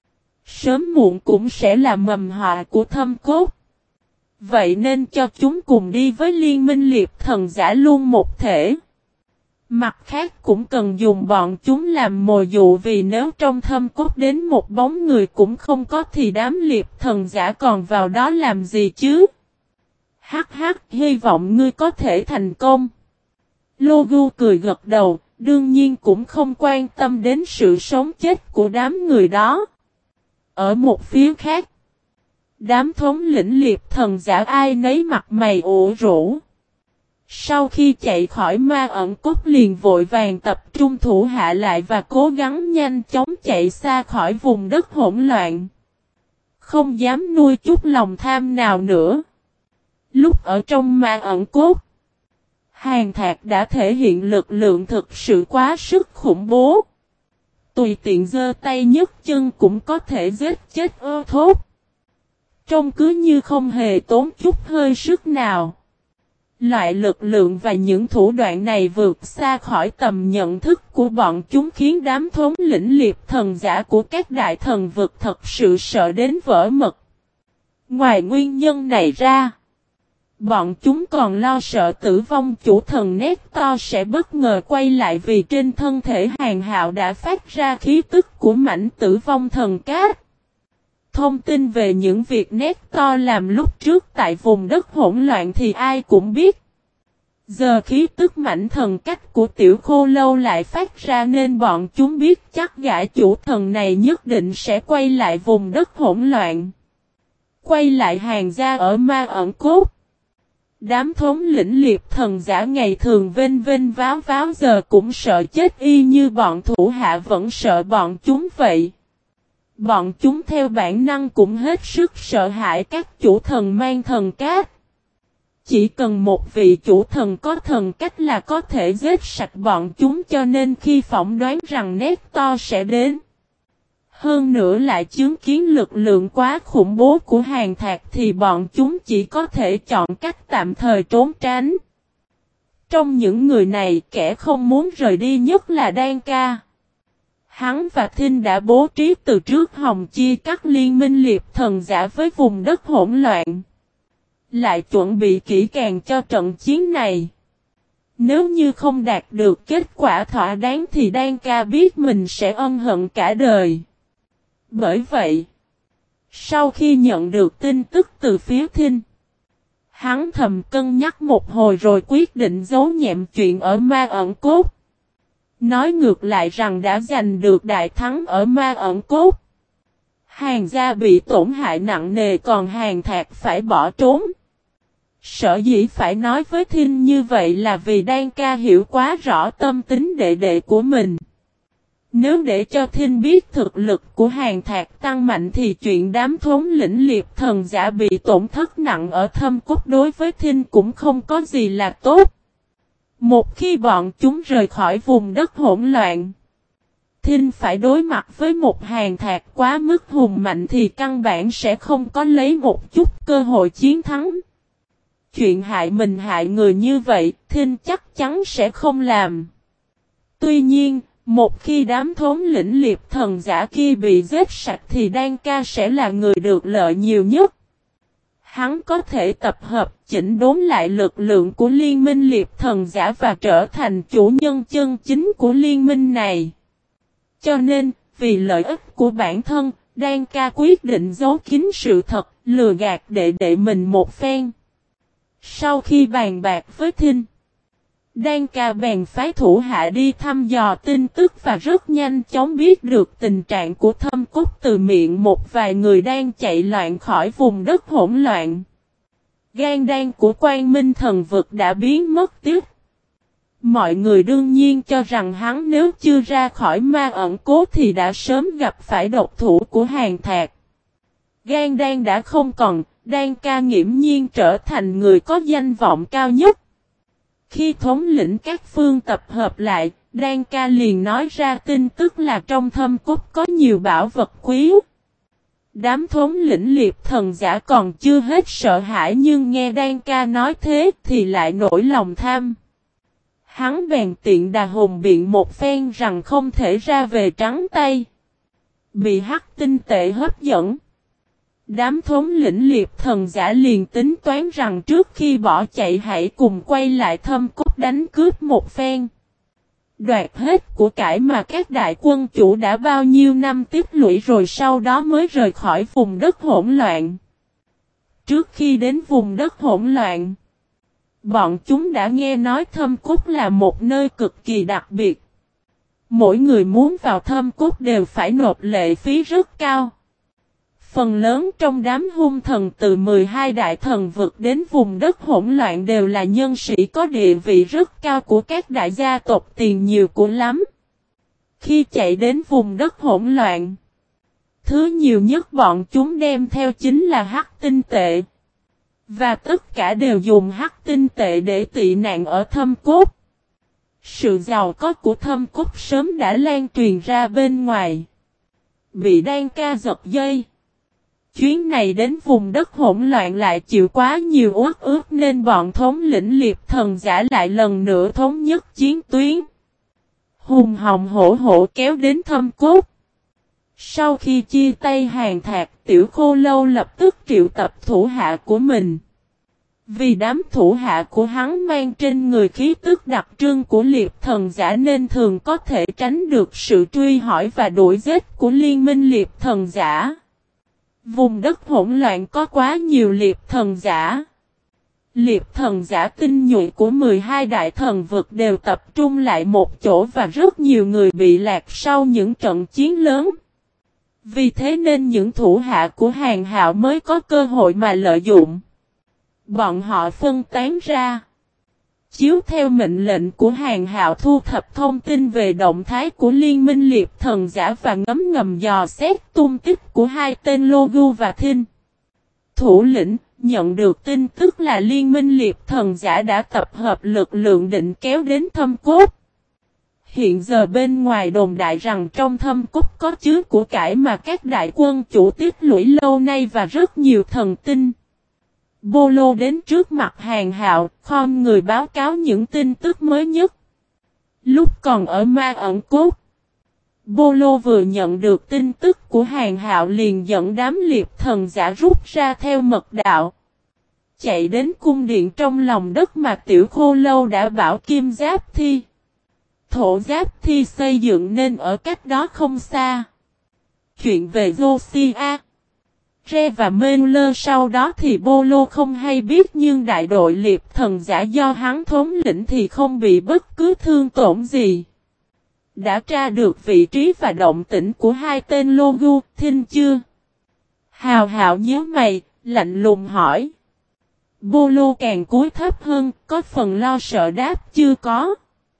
Sớm muộn cũng sẽ là mầm họa của Thâm Cốt. Vậy nên cho chúng cùng đi với liên minh liệp thần giả luôn một thể. Mặt khác cũng cần dùng bọn chúng làm mồi dụ, vì nếu trong Thâm Cốt đến một bóng người cũng không có thì đám liệp thần giả còn vào đó làm gì chứ? Hắc hắc, hy vọng ngươi có thể thành công. Lô Gu cười gật đầu, đương nhiên cũng không quan tâm đến sự sống chết của đám người đó. Ở một phía khác, đám thống lĩnh liệp thần giả ai nấy mặt mày ủ rũ. Sau khi chạy khỏi ma ẩn cốt liền vội vàng tập trung thủ hạ lại và cố gắng nhanh chóng chạy xa khỏi vùng đất hỗn loạn. Không dám nuôi chút lòng tham nào nữa. Lúc ở trong ma ẩn cốt, Hàn Thạc đã thể hiện lực lượng thực sự quá sức khủng bố. Tùy tiện giơ tay nhấc chân cũng có thể giết chết ơ thốt. Trông cứ như không hề tốn chút hơi sức nào. Loại lực lượng và những thủ đoạn này vượt xa khỏi tầm nhận thức của bọn chúng khiến đám thống lĩnh liệp thần giả của các đại thần vực thật sự sợ đến vỡ mật. Ngoài nguyên nhân này ra, bọn chúng còn lo sợ tử vong chủ thần Nectar sẽ bất ngờ quay lại, vì trên thân thể Hàn Hạo đã phát ra khí tức của mảnh tử vong thần cát. Thông tin về những việc Nector làm lúc trước tại vùng đất hỗn loạn thì ai cũng biết. Giờ khí tức mãnh thần cách của tiểu khô lâu lại phát ra nên bọn chúng biết chắc gã chủ thần này nhất định sẽ quay lại vùng đất hỗn loạn. Quay lại hàng gia ở ma ẩn cốt. Đám thống lĩnh liệp thần giả ngày thường vênh vênh váo váo giờ cũng sợ chết y như bọn thủ hạ vẫn sợ bọn chúng vậy. Bọn chúng theo bản năng cũng hết sức sợ hãi các chủ thần mang thần cát. Chỉ cần một vị chủ thần có thần cách là có thể giết sạch bọn chúng cho nên khi phỏng đoán rằng Nector sẽ đến. Hơn nữa lại chứng kiến lực lượng quá khủng bố của hàng thạc thì bọn chúng chỉ có thể chọn cách tạm thời trốn tránh. Trong những người này kẻ không muốn rời đi nhất là Đan Ca. Hắn và Thinh đã bố trí từ trước hòng chia cắt liên minh liệp thần giả với vùng đất hỗn loạn. Lại chuẩn bị kỹ càng cho trận chiến này. Nếu như không đạt được kết quả thỏa đáng thì Đan Ca biết mình sẽ ân hận cả đời. Bởi vậy, sau khi nhận được tin tức từ phía Thinh, hắn thầm cân nhắc một hồi rồi quyết định giấu nhẹm chuyện ở ma ẩn cốt. Nói ngược lại rằng đã giành được đại thắng ở ma ẩn cốt. Hàng gia bị tổn hại nặng nề còn hàng thạc phải bỏ trốn. Sở dĩ phải nói với Thinh như vậy là vì Đan Ca hiểu quá rõ tâm tính đệ đệ của mình. Nếu để cho Thinh biết thực lực của hàng thạc tăng mạnh thì chuyện đám thống lĩnh liệp thần giả bị tổn thất nặng ở thâm cốt đối với Thinh cũng không có gì là tốt. Một khi bọn chúng rời khỏi vùng đất hỗn loạn, Thinh phải đối mặt với một hàng thạc quá mức hùng mạnh thì căn bản sẽ không có lấy một chút cơ hội chiến thắng. Chuyện hại mình hại người như vậy, Thinh chắc chắn sẽ không làm. Tuy nhiên, một khi đám thống lĩnh liệp thần giả kia bị giết sạch thì Đan Ca sẽ là người được lợi nhiều nhất. Hắn có thể tập hợp chỉnh đốn lại lực lượng của liên minh liệp thần giả và trở thành chủ nhân chân chính của liên minh này. Cho nên, vì lợi ích của bản thân, Đan Ca quyết định giấu kín sự thật, lừa gạt đệ đệ mình một phen. Sau khi bàn bạc với Thinh, Đan Ca bèn phái thủ hạ đi thăm dò tin tức và rất nhanh chóng biết được tình trạng của thâm cốt từ miệng một vài người đang chạy loạn khỏi vùng đất hỗn loạn. Gan đan của Quang Minh Thần Vực đã biến mất tiếc. Mọi người đương nhiên cho rằng hắn nếu chưa ra khỏi ma ẩn cố thì đã sớm gặp phải độc thủ của hàng thạc. Gan đan đã không còn, Đan Ca nghiễm nhiên trở thành người có danh vọng cao nhất. Khi thống lĩnh các phương tập hợp lại, Đan Ca liền nói ra tin tức là trong thâm cốt có nhiều bảo vật quý. Đám thống lĩnh liệp thần giả còn chưa hết sợ hãi nhưng nghe Đan Ca nói thế thì lại nổi lòng tham. Hắn bèn tiện đà hùng biện một phen rằng không thể ra về trắng tay. Bị hắc tinh tệ hấp dẫn. Đám thống lĩnh liệp thần giả liền tính toán rằng trước khi bỏ chạy hãy cùng quay lại thâm cốt đánh cướp một phen. Đoạt hết của cải mà các đại quân chủ đã bao nhiêu năm tích lũy rồi sau đó mới rời khỏi vùng đất hỗn loạn. Trước khi đến vùng đất hỗn loạn, bọn chúng đã nghe nói thâm cốt là một nơi cực kỳ đặc biệt. Mỗi người muốn vào thâm cốt đều phải nộp lệ phí rất cao. Phần lớn trong đám hung thần từ 12 đại thần vực đến vùng đất hỗn loạn đều là nhân sĩ có địa vị rất cao của các đại gia tộc tiền nhiều của lắm. Khi chạy đến vùng đất hỗn loạn, thứ nhiều nhất bọn chúng đem theo chính là hắc tinh tệ. Và tất cả đều dùng hắc tinh tệ để tị nạn ở thâm cốt. Sự giàu có của thâm cốt sớm đã lan truyền ra bên ngoài. Bị Đan Ca giật dây. Chuyến này đến vùng đất hỗn loạn lại chịu quá nhiều uất ước nên bọn thống lĩnh liệp thần giả lại lần nữa thống nhất chiến tuyến. Hùng hòng hổ hổ kéo đến thâm cốt. Sau khi chia tay hàng thạc, tiểu khô lâu lập tức triệu tập thủ hạ của mình. Vì đám thủ hạ của hắn mang trên người khí tức đặc trưng của liệp thần giả nên thường có thể tránh được sự truy hỏi và đuổi giết của liên minh liệp thần giả. Vùng đất hỗn loạn có quá nhiều liệp thần giả. Liệp thần giả tinh nhuệ của 12 đại thần vực đều tập trung lại một chỗ và rất nhiều người bị lạc sau những trận chiến lớn. Vì thế nên những thủ hạ của Hàn Hạo mới có cơ hội mà lợi dụng. Bọn họ phân tán ra. Chiếu theo mệnh lệnh của Hàn Hạo thu thập thông tin về động thái của liên minh liệp thần giả và ngấm dò xét tung tích của hai tên Logu và Thinh. Thủ lĩnh nhận được tin tức là liên minh liệp thần giả đã tập hợp lực lượng định kéo đến Thâm Cốt. Hiện giờ bên ngoài đồn đại rằng trong Thâm Cốt có chứa của cải mà các đại quân chủ tích lũy lâu nay và rất nhiều thần tinh. Bô Lô đến trước mặt Hàn Hạo, khom người báo cáo những tin tức mới nhất. Lúc còn ở Ma Ẩn Cốt, Bô Lô vừa nhận được tin tức của Hàn Hạo liền dẫn đám liệp thần giả rút ra theo mật đạo. Chạy đến cung điện trong lòng đất mà Tiểu Khô Lâu đã bảo Kim Giáp Thi. Thổ Giáp Thi xây dựng nên ở cách đó không xa. Chuyện về Josiah, Re và Mê-lơ sau đó thì Bô Lô không hay biết nhưng đại đội liệp thần giả do hắn thống lĩnh thì không bị bất cứ thương tổn gì. Đã tra được vị trí và động tĩnh của hai tên Logu, Thinh chưa? Hào Hạo nhớ mày, lạnh lùng hỏi. Bô Lô càng cúi thấp hơn, có phần lo sợ đáp chưa có.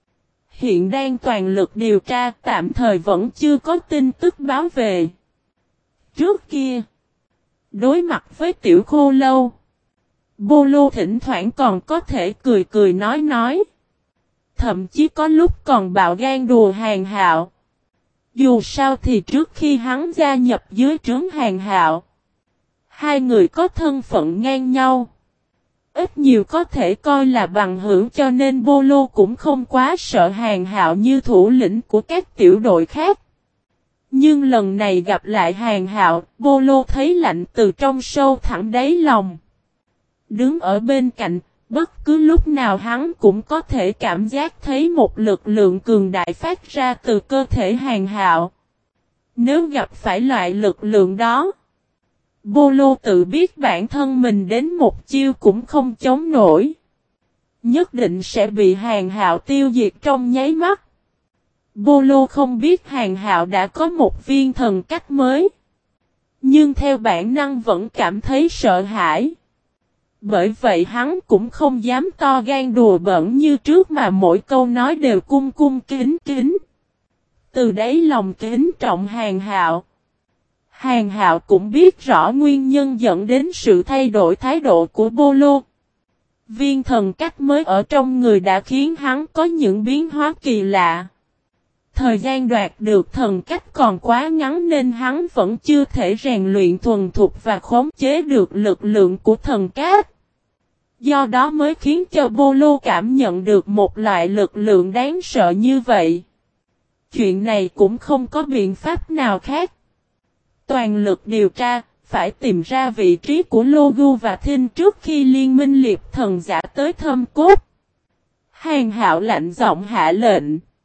Hiện đang toàn lực điều tra, tạm thời vẫn chưa có tin tức báo về. Trước kia, đối mặt với Tiểu Khô Lâu, Bô Lô thỉnh thoảng còn có thể cười nói. Thậm chí có lúc còn bạo gan đùa Hàn Hạo. Dù sao thì trước khi hắn gia nhập dưới trướng Hàn Hạo, hai người có thân phận ngang nhau. Ít nhiều có thể coi là bằng hữu cho nên Bô Lô cũng không quá sợ Hàn Hạo như thủ lĩnh của các tiểu đội khác. Nhưng lần này gặp lại Hàn Hạo, Bô Lô thấy lạnh từ trong sâu thẳm đáy lòng. Đứng ở bên cạnh, bất cứ lúc nào hắn cũng có thể cảm giác thấy một lực lượng cường đại phát ra từ cơ thể Hàn Hạo. Nếu gặp phải loại lực lượng đó, Bô Lô tự biết bản thân mình đến một chiêu cũng không chống nổi. Nhất định sẽ bị Hàn Hạo tiêu diệt trong nháy mắt. Bô Lô không biết Hàn Hạo đã có một viên thần cách mới. Nhưng theo bản năng vẫn cảm thấy sợ hãi. Bởi vậy hắn cũng không dám to gan đùa bẩn như trước mà mỗi câu nói đều cung kính. Từ đấy lòng kính trọng Hàn Hạo. Hàn Hạo cũng biết rõ nguyên nhân dẫn đến sự thay đổi thái độ của Bô Lô. Viên thần cách mới ở trong người đã khiến hắn có những biến hóa kỳ lạ. Thời gian đoạt được thần cách còn quá ngắn nên hắn vẫn chưa thể rèn luyện thuần thục và khống chế được lực lượng của thần cách. Do đó mới khiến cho Bô Lô cảm nhận được một loại lực lượng đáng sợ như vậy. Chuyện này cũng không có biện pháp nào khác. Toàn lực điều tra, phải tìm ra vị trí của Logu và Thinh trước khi liên minh liệp thần giả tới Thâm Cốt. Hàn Hạo lạnh giọng hạ lệnh.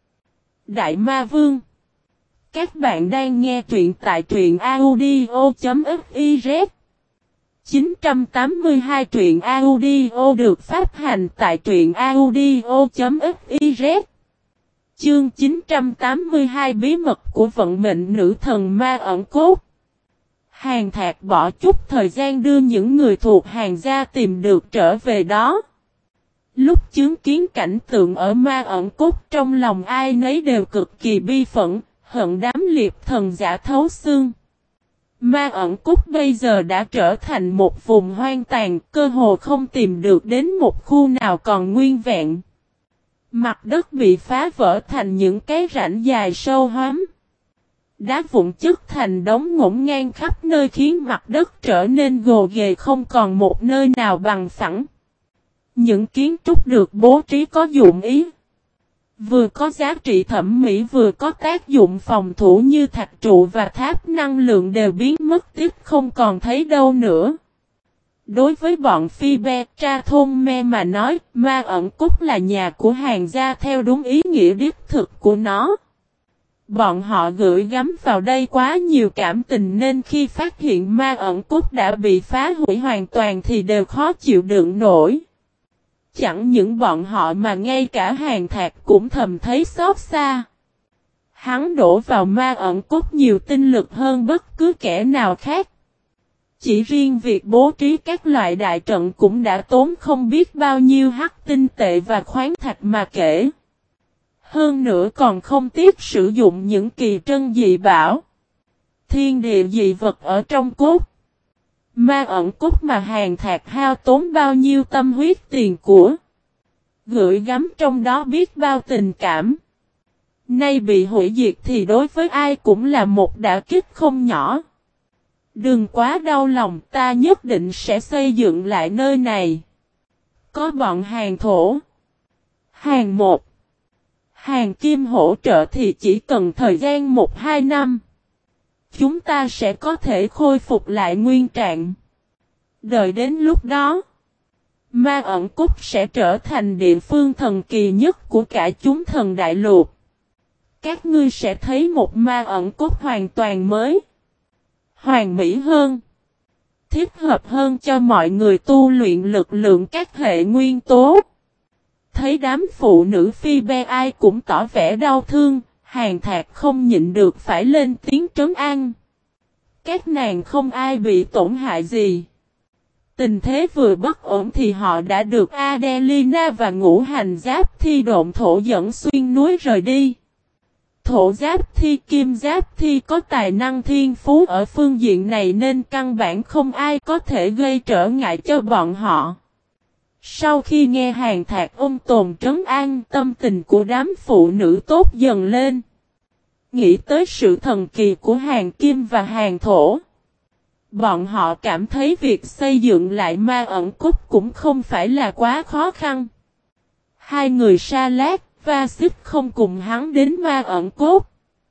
Đại Ma Vương, các bạn đang nghe truyện tại truyện audio.fiz. 982 truyện audio được phát hành tại truyện audio.fiz. Chương 982 bí mật của vận mệnh nữ thần Ma Ẩn Cốt. Hàn Thạc bỏ chút thời gian đưa những người thuộc Hàn gia tìm được trở về đó. Lúc chứng kiến cảnh tượng ở Ma Ẩn Cốt trong lòng ai nấy đều cực kỳ bi phẫn, hận đám liệp thần giả thấu xương. Ma Ẩn Cốt bây giờ đã trở thành một vùng hoang tàn, cơ hồ không tìm được đến một khu nào còn nguyên vẹn. Mặt đất bị phá vỡ thành những cái rãnh dài sâu hoắm. Đá vụn chất thành đống ngổn ngang khắp nơi khiến mặt đất trở nên gồ ghề không còn một nơi nào bằng phẳng. Những kiến trúc được bố trí có dụng ý. Vừa có giá trị thẩm mỹ vừa có tác dụng phòng thủ như thạch trụ và tháp năng lượng đều biến mất tích không còn thấy đâu nữa. Đối với bọn Phi Be, Tra Thôn Me mà nói, Ma Ẩn Cốt là nhà của Hàn gia theo đúng ý nghĩa đích thực của nó. Bọn họ gửi gắm vào đây quá nhiều cảm tình nên khi phát hiện ma ẩn cốt đã bị phá hủy hoàn toàn thì đều khó chịu đựng nổi. Chẳng những bọn họ mà ngay cả Hàn Thạc cũng thầm thấy xót xa. Hắn đổ vào ma ẩn cốt nhiều tinh lực hơn bất cứ kẻ nào khác. Chỉ riêng việc bố trí các loại đại trận cũng đã tốn không biết bao nhiêu hắc tinh tệ và khoáng thạch mà kể. Hơn nữa còn không tiếc sử dụng những kỳ trân dị bảo, thiên địa dị vật ở trong cốt. Ma ẩn cốt mà Hàn Thạc hao tốn bao nhiêu tâm huyết tiền của, gửi gắm trong đó biết bao tình cảm. Nay bị hủy diệt thì đối với ai cũng là một đả kích không nhỏ. Đừng quá đau lòng, ta nhất định sẽ xây dựng lại nơi này. Có bọn Hàn thổ, Hàn một, Hàn kim hỗ trợ thì chỉ cần thời gian 1-2 năm. Chúng ta sẽ có thể khôi phục lại nguyên trạng. Đợi đến lúc đó, ma ẩn cốt sẽ trở thành địa phương thần kỳ nhất của cả chúng thần đại lục. Các ngươi sẽ thấy một ma ẩn cốt hoàn toàn mới, hoàn mỹ hơn, thích hợp hơn cho mọi người tu luyện lực lượng các hệ nguyên tố. Thấy đám phụ nữ phi be ai cũng tỏ vẻ đau thương, Hàn Thạc không nhịn được phải lên tiếng trấn an. Các nàng không ai bị tổn hại gì. Tình thế vừa bất ổn thì họ đã được Adelina và Ngũ Hành Giáp Thi độn thổ dẫn xuyên núi rời đi. Thổ Giáp Thi Kim Giáp Thi có tài năng thiên phú ở phương diện này nên căn bản không ai có thể gây trở ngại cho bọn họ. Sau khi nghe Hàn Thạc ôm tồn trấn an, tâm tình của đám phụ nữ tốt dần lên. Nghĩ tới sự thần kỳ của Hàn Kim và Hàn Thổ, bọn họ cảm thấy việc xây dựng lại ma ẩn cốt cũng không phải là quá khó khăn. Hai người Sa Lát, Va Xích không cùng hắn đến ma ẩn cốt.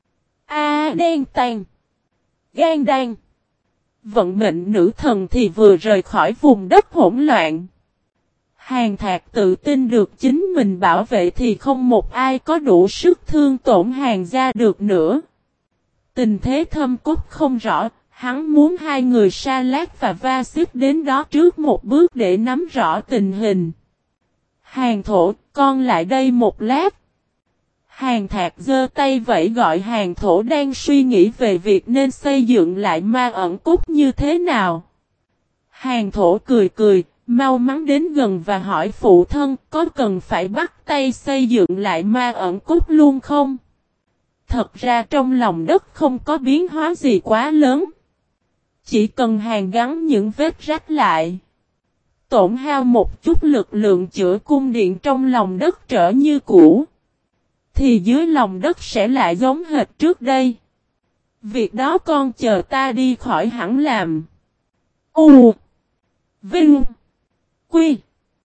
Đen Tàn, Gan Đan, vận mệnh nữ thần thì vừa rời khỏi vùng đất hỗn loạn. Hàn Thạc tự tin được chính mình bảo vệ thì không một ai có đủ sức thương tổn Hàn gia được nữa. Tình thế thâm cốt không rõ, hắn muốn hai người Sa Lát và Va Xích đến đó trước một bước để nắm rõ tình hình. Hàn Thổ, con lại đây một lát. Hàn Thạc giơ tay vẫy gọi Hàn Thổ đang suy nghĩ về việc nên xây dựng lại ma ẩn cốt như thế nào. Hàn Thổ cười cười, mau mắn đến gần và hỏi phụ thân có cần phải bắt tay xây dựng lại ma ẩn cốt luôn không? Thật ra trong lòng đất không có biến hóa gì quá lớn. Chỉ cần hàn gắn những vết rách lại, tổn hao một chút lực lượng chữa cung điện trong lòng đất trở như cũ, thì dưới lòng đất sẽ lại giống hệt trước đây. Việc đó con chờ ta đi khỏi hẳn làm. Vinh, Quy,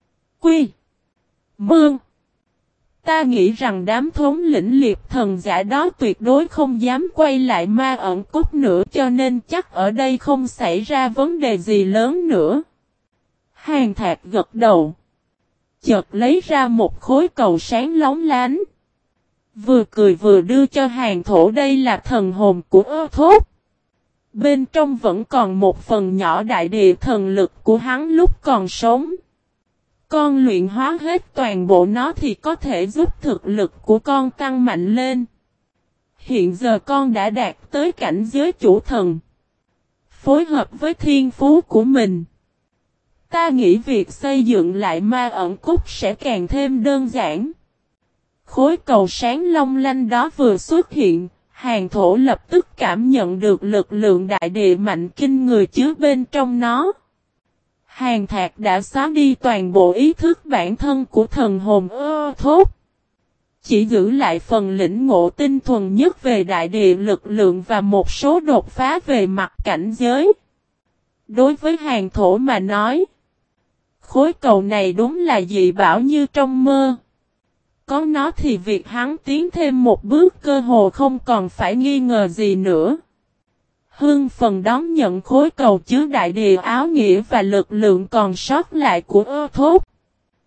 Mương. Ta nghĩ rằng đám thống lĩnh liệt thần giả đó tuyệt đối không dám quay lại ma ẩn cốt nữa cho nên chắc ở đây không xảy ra vấn đề gì lớn nữa. Hàn Thạc gật đầu. Chợt lấy ra một khối cầu sáng lóng lánh. Vừa cười vừa đưa cho Hàn Thổ, đây là thần hồn của Ơ Thốt. Bên trong vẫn còn một phần nhỏ đại địa thần lực của hắn lúc còn sống. Con luyện hóa hết toàn bộ nó thì có thể giúp thực lực của con tăng mạnh lên. Hiện giờ con đã đạt tới cảnh giới chủ thần. Phối hợp với thiên phú của mình, ta nghĩ việc xây dựng lại ma ẩn cốt sẽ càng thêm đơn giản. Khối cầu sáng long lanh đó vừa xuất hiện, Hàn Thổ lập tức cảm nhận được lực lượng đại địa mạnh kinh người chứa bên trong nó. Hàn Thạc đã xóa đi toàn bộ ý thức bản thân của thần hồn Ơ Thốt. Chỉ giữ lại phần lĩnh ngộ tinh thuần nhất về đại địa lực lượng và một số đột phá về mặt cảnh giới. Đối với Hàn Thổ mà nói, khối cầu này đúng là dị bảo như trong mơ. Có nó thì việc hắn tiến thêm một bước cơ hồ không còn phải nghi ngờ gì nữa. Hưng phần đón nhận khối cầu chứa đại địa áo nghĩa và lực lượng còn sót lại của Ơ Thốt.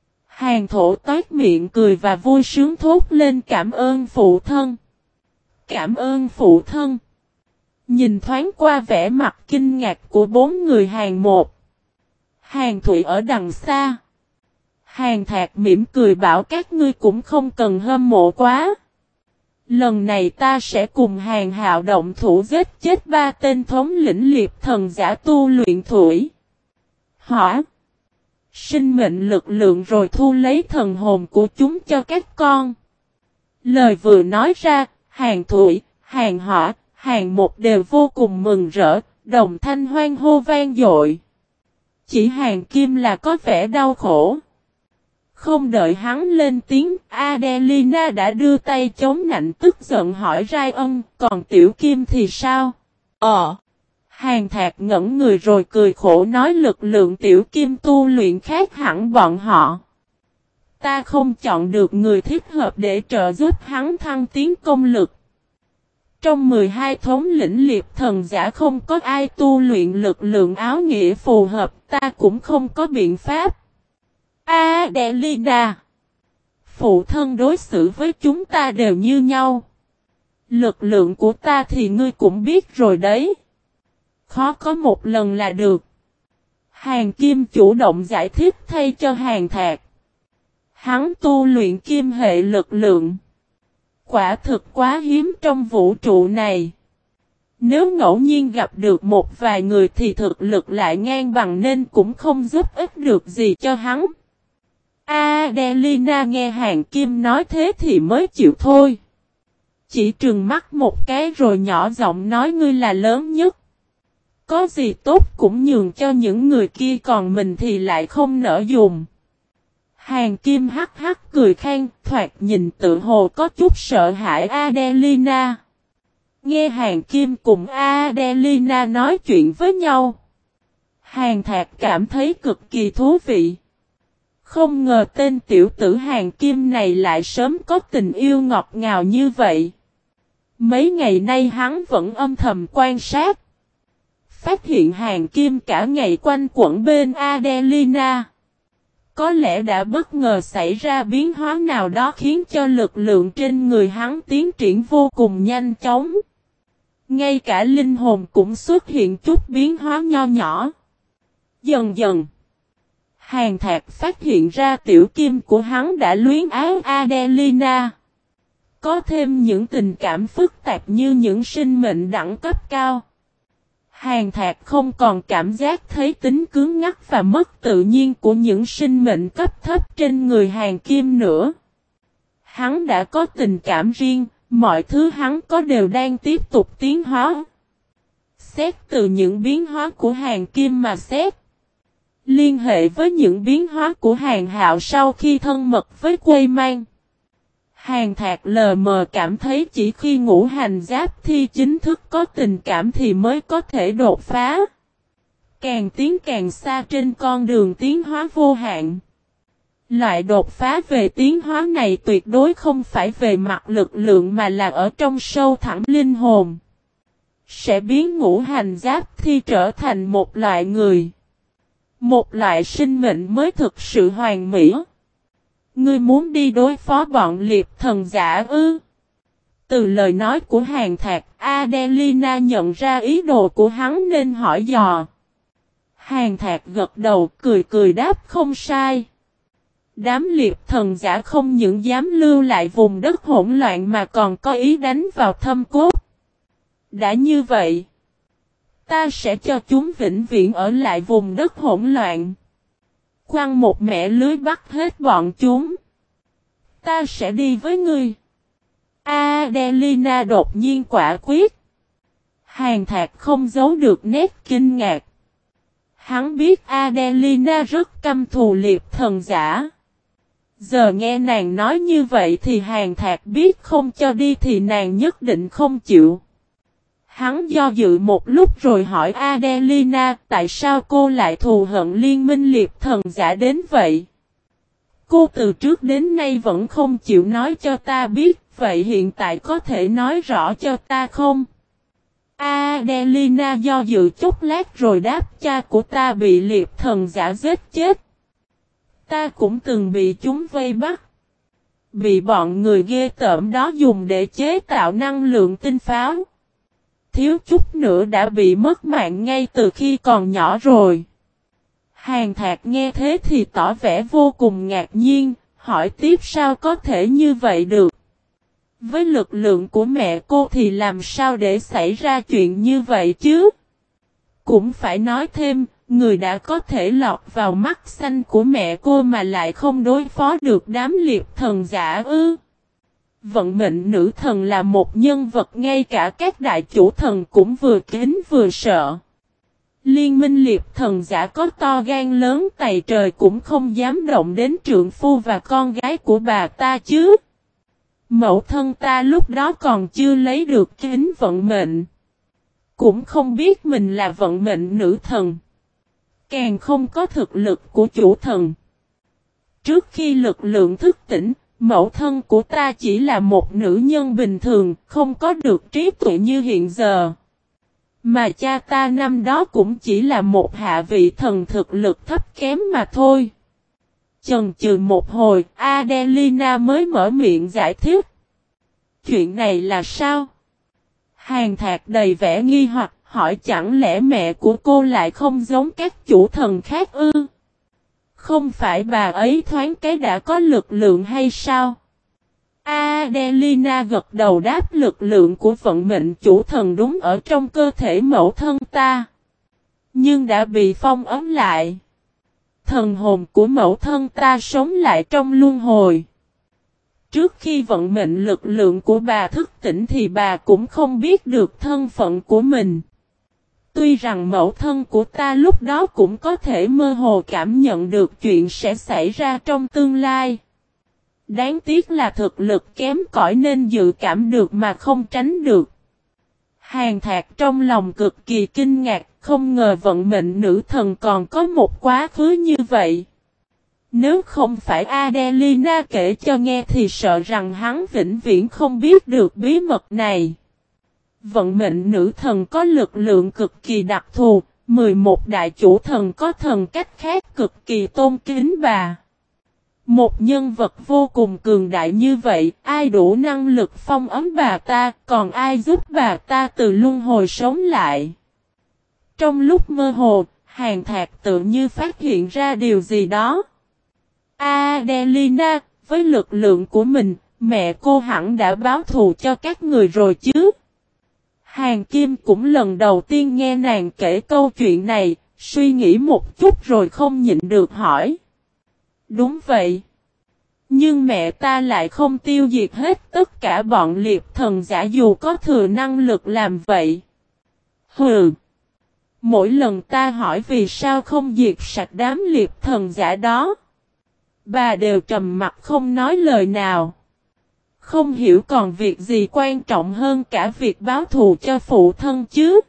Hàn Thổ toát miệng cười và vui sướng thốt lên cảm ơn phụ thân. Cảm ơn phụ thân. Nhìn thoáng qua vẻ mặt kinh ngạc của bốn người Hàng Một, Hàng Thụy ở đằng xa, Hàng Thạc mỉm cười bảo các ngươi cũng không cần hâm mộ quá. Lần này ta sẽ cùng Hàng Hạo động thủ giết chết 3 tên thống lĩnh liệp thần giả tu luyện thủy, hỏa, sinh mệnh lực lượng rồi thu lấy thần hồn của chúng cho các con. Lời vừa nói ra, Hàng Thụy, Hàng Hỏa, Hàng Một đều vô cùng mừng rỡ, đồng thanh hoan hô vang dội. Chỉ Hàng Kim là có vẻ đau khổ. Không đợi hắn lên tiếng, Adelina đã đưa tay chống nạnh tức giận hỏi Ryan, còn Tiểu Kim thì sao? Hàng Thạc ngẩn người rồi cười khổ nói lực lượng Tiểu Kim tu luyện khác hẳn bọn họ. Ta không chọn được người thích hợp để trợ giúp hắn thăng tiến công lực. Trong 12 thống lĩnh liệp thần giả không có ai tu luyện lực lượng áo nghĩa phù hợp, ta cũng không có biện pháp. Adelina, phụ thân đối xử với chúng ta đều như nhau. Lực lượng của ta thì ngươi cũng biết rồi đấy. Khó có một lần là được. Hàng Kim chủ động giải thích thay cho Hàng Thạc. Hắn tu luyện kim hệ lực lượng. Quả thực quá hiếm trong vũ trụ này. Nếu ngẫu nhiên gặp được một vài người thì thực lực lại ngang bằng nên cũng không giúp ích được gì cho hắn. Adelina nghe Hàng Kim nói thế thì mới chịu thôi. Chỉ trừng mắt một cái rồi nhỏ giọng nói ngươi là lớn nhất. Có gì tốt cũng nhường cho những người kia còn mình thì lại không nỡ dùng. Hàng Kim hắc hắc cười khan, thoạt nhìn tự hồ có chút sợ hãi Adelina. Nghe Hàng Kim cùng Adelina nói chuyện với nhau, Hàng Thạc cảm thấy cực kỳ thú vị. Không ngờ tên tiểu tử Hàng Kim này lại sớm có tình yêu ngọt ngào như vậy. Mấy ngày nay hắn vẫn âm thầm quan sát. Phát hiện Hàng Kim cả ngày quanh quẩn bên Adelina. Có lẽ đã bất ngờ xảy ra biến hóa nào đó khiến cho lực lượng trên người hắn tiến triển vô cùng nhanh chóng. Ngay cả linh hồn cũng xuất hiện chút biến hóa nho nhỏ. Dần dần, Hàng Thạc phát hiện ra tiểu kim của hắn đã luyến ái Adelina. Có thêm những tình cảm phức tạp như những sinh mệnh đẳng cấp cao. Hàng Thạc không còn cảm giác thấy tính cứng ngắc và mất tự nhiên của những sinh mệnh cấp thấp trên người Hàng Kim nữa. Hắn đã có tình cảm riêng, mọi thứ hắn có đều đang tiếp tục tiến hóa. Xét từ những biến hóa của Hàng Kim mà xét. Liên hệ với những biến hóa của Hàng Hạo sau khi thân mật với Quây Mang. Hàng Thạc lờ mờ cảm thấy chỉ khi ngũ hành giáp thi chính thức có tình cảm thì mới có thể đột phá. Càng tiến càng xa trên con đường tiến hóa vô hạn. Loại đột phá về tiến hóa này tuyệt đối không phải về mặt lực lượng mà là ở trong sâu thẳm linh hồn. Sẽ biến ngũ hành giáp thi trở thành một loại người. Một loại sinh mệnh mới thực sự hoàn mỹ. Ngươi muốn đi đối phó bọn liệp thần giả ư? Từ lời nói của Hàng Thạc, Adelina nhận ra ý đồ của hắn nên hỏi dò. Hàng Thạc gật đầu cười cười đáp không sai. Đám liệp thần giả không những dám lưu lại vùng đất hỗn loạn mà còn có ý đánh vào thâm cốt. Đã như vậy, ta sẽ cho chúng vĩnh viễn ở lại vùng đất hỗn loạn. Quăng một mẻ lưới bắt hết bọn chúng. Ta sẽ đi với ngươi. Adelina đột nhiên quả quyết. Hàng Thạc không giấu được nét kinh ngạc. Hắn biết Adelina rất căm thù liệp thần giả. Giờ nghe nàng nói như vậy thì Hàng Thạc biết không cho đi thì nàng nhất định không chịu. Hắn do dự một lúc rồi hỏi Adelina tại sao cô lại thù hận liên minh liệp thần giả đến vậy. Cô từ trước đến nay vẫn không chịu nói cho ta biết, vậy hiện tại có thể nói rõ cho ta không? Adelina do dự chốc lát rồi đáp cha của ta bị liệp thần giả giết chết. Ta cũng từng bị chúng vây bắt. Bị bọn người ghê tởm đó dùng để chế tạo năng lượng tinh pháo. Thiếu chút nữa đã bị mất mạng ngay từ khi còn nhỏ rồi. Hàn Thạc nghe thế thì tỏ vẻ vô cùng ngạc nhiên, hỏi tiếp sao có thể như vậy được. Với lực lượng của mẹ cô thì làm sao để xảy ra chuyện như vậy chứ? Cũng phải nói thêm, người đã có thể lọt vào mắt xanh của mẹ cô mà lại không đối phó được đám liệp thần giả ư. Vận mệnh nữ thần là một nhân vật ngay cả các đại chủ thần cũng vừa kính vừa sợ. Liên minh liệp thần giả có to gan lớn tày trời cũng không dám động đến trượng phu và con gái của bà ta chứ. Mẫu thân ta lúc đó còn chưa lấy được kính vận mệnh. Cũng không biết mình là vận mệnh nữ thần. Càng không có thực lực của chủ thần. Trước khi lực lượng thức tỉnh, mẫu thân của ta chỉ là một nữ nhân bình thường, không có được trí tuệ như hiện giờ. Mà cha ta năm đó cũng chỉ là một hạ vị thần thực lực thấp kém mà thôi. Chần chừ một hồi, Adelina mới mở miệng giải thích. Chuyện này là sao? Hàn Thạc đầy vẻ nghi hoặc, hỏi chẳng lẽ mẹ của cô lại không giống các chủ thần khác ư? Không phải bà ấy thoáng cái đã có lực lượng hay sao? Adelina gật đầu đáp lực lượng của vận mệnh chủ thần đúng ở trong cơ thể mẫu thân ta. Nhưng đã bị phong ấn lại. Thần hồn của mẫu thân ta sống lại trong luân hồi. Trước khi vận mệnh lực lượng của bà thức tỉnh thì bà cũng không biết được thân phận của mình. Tuy rằng mẫu thân của ta lúc đó cũng có thể mơ hồ cảm nhận được chuyện sẽ xảy ra trong tương lai. Đáng tiếc là thực lực kém cỏi nên dự cảm được mà không tránh được. Hàn Thạc trong lòng cực kỳ kinh ngạc, không ngờ vận mệnh nữ thần còn có một quá khứ như vậy. Nếu không phải Adelina kể cho nghe thì sợ rằng hắn vĩnh viễn không biết được bí mật này. Vận mệnh nữ thần có lực lượng cực kỳ đặc thù, 11 đại chủ thần có thần cách khác cực kỳ tôn kính bà. Một nhân vật vô cùng cường đại như vậy, ai đủ năng lực phong ấn bà ta, còn ai giúp bà ta từ luân hồi sống lại. Trong lúc mơ hồ, Hàn Thạc tự như phát hiện ra điều gì đó. Adelina, với lực lượng của mình, mẹ cô hẳn đã báo thù cho các người rồi chứ. Hàn Kim cũng lần đầu tiên nghe nàng kể câu chuyện này, suy nghĩ một chút rồi không nhịn được hỏi. Đúng vậy. Nhưng mẹ ta lại không tiêu diệt hết tất cả bọn liệp thần giả dù có thừa năng lực làm vậy. Hừ. Mỗi lần ta hỏi vì sao không diệt sạch đám liệp thần giả đó, bà đều trầm mặt không nói lời nào. Không hiểu còn việc gì quan trọng hơn cả việc báo thù cho phụ thân chứ.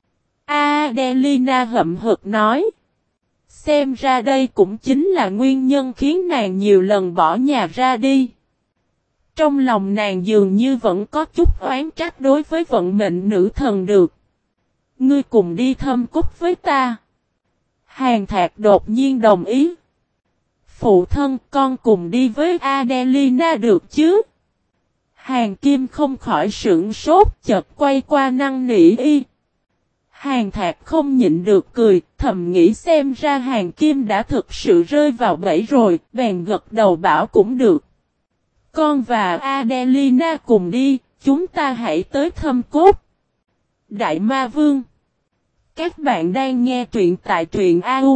Adelina hậm hực nói. Xem ra đây cũng chính là nguyên nhân khiến nàng nhiều lần bỏ nhà ra đi. Trong lòng nàng dường như vẫn có chút oán trách đối với vận mệnh nữ thần được. Ngươi cùng đi thâm cúc với ta. Hàn Thạc đột nhiên đồng ý. Phụ thân con cùng đi với Adelina được chứ? Hàn Kim không khỏi sửng sốt chợt quay qua năn nỉ y. Hàn Thạc không nhịn được cười, thầm nghĩ xem ra Hàn Kim đã thực sự rơi vào bẫy rồi, bèn gật đầu bảo cũng được. Con và Adelina cùng đi, chúng ta hãy tới Thâm Cốt. Đại Ma Vương. Các bạn đang nghe truyện tại truyện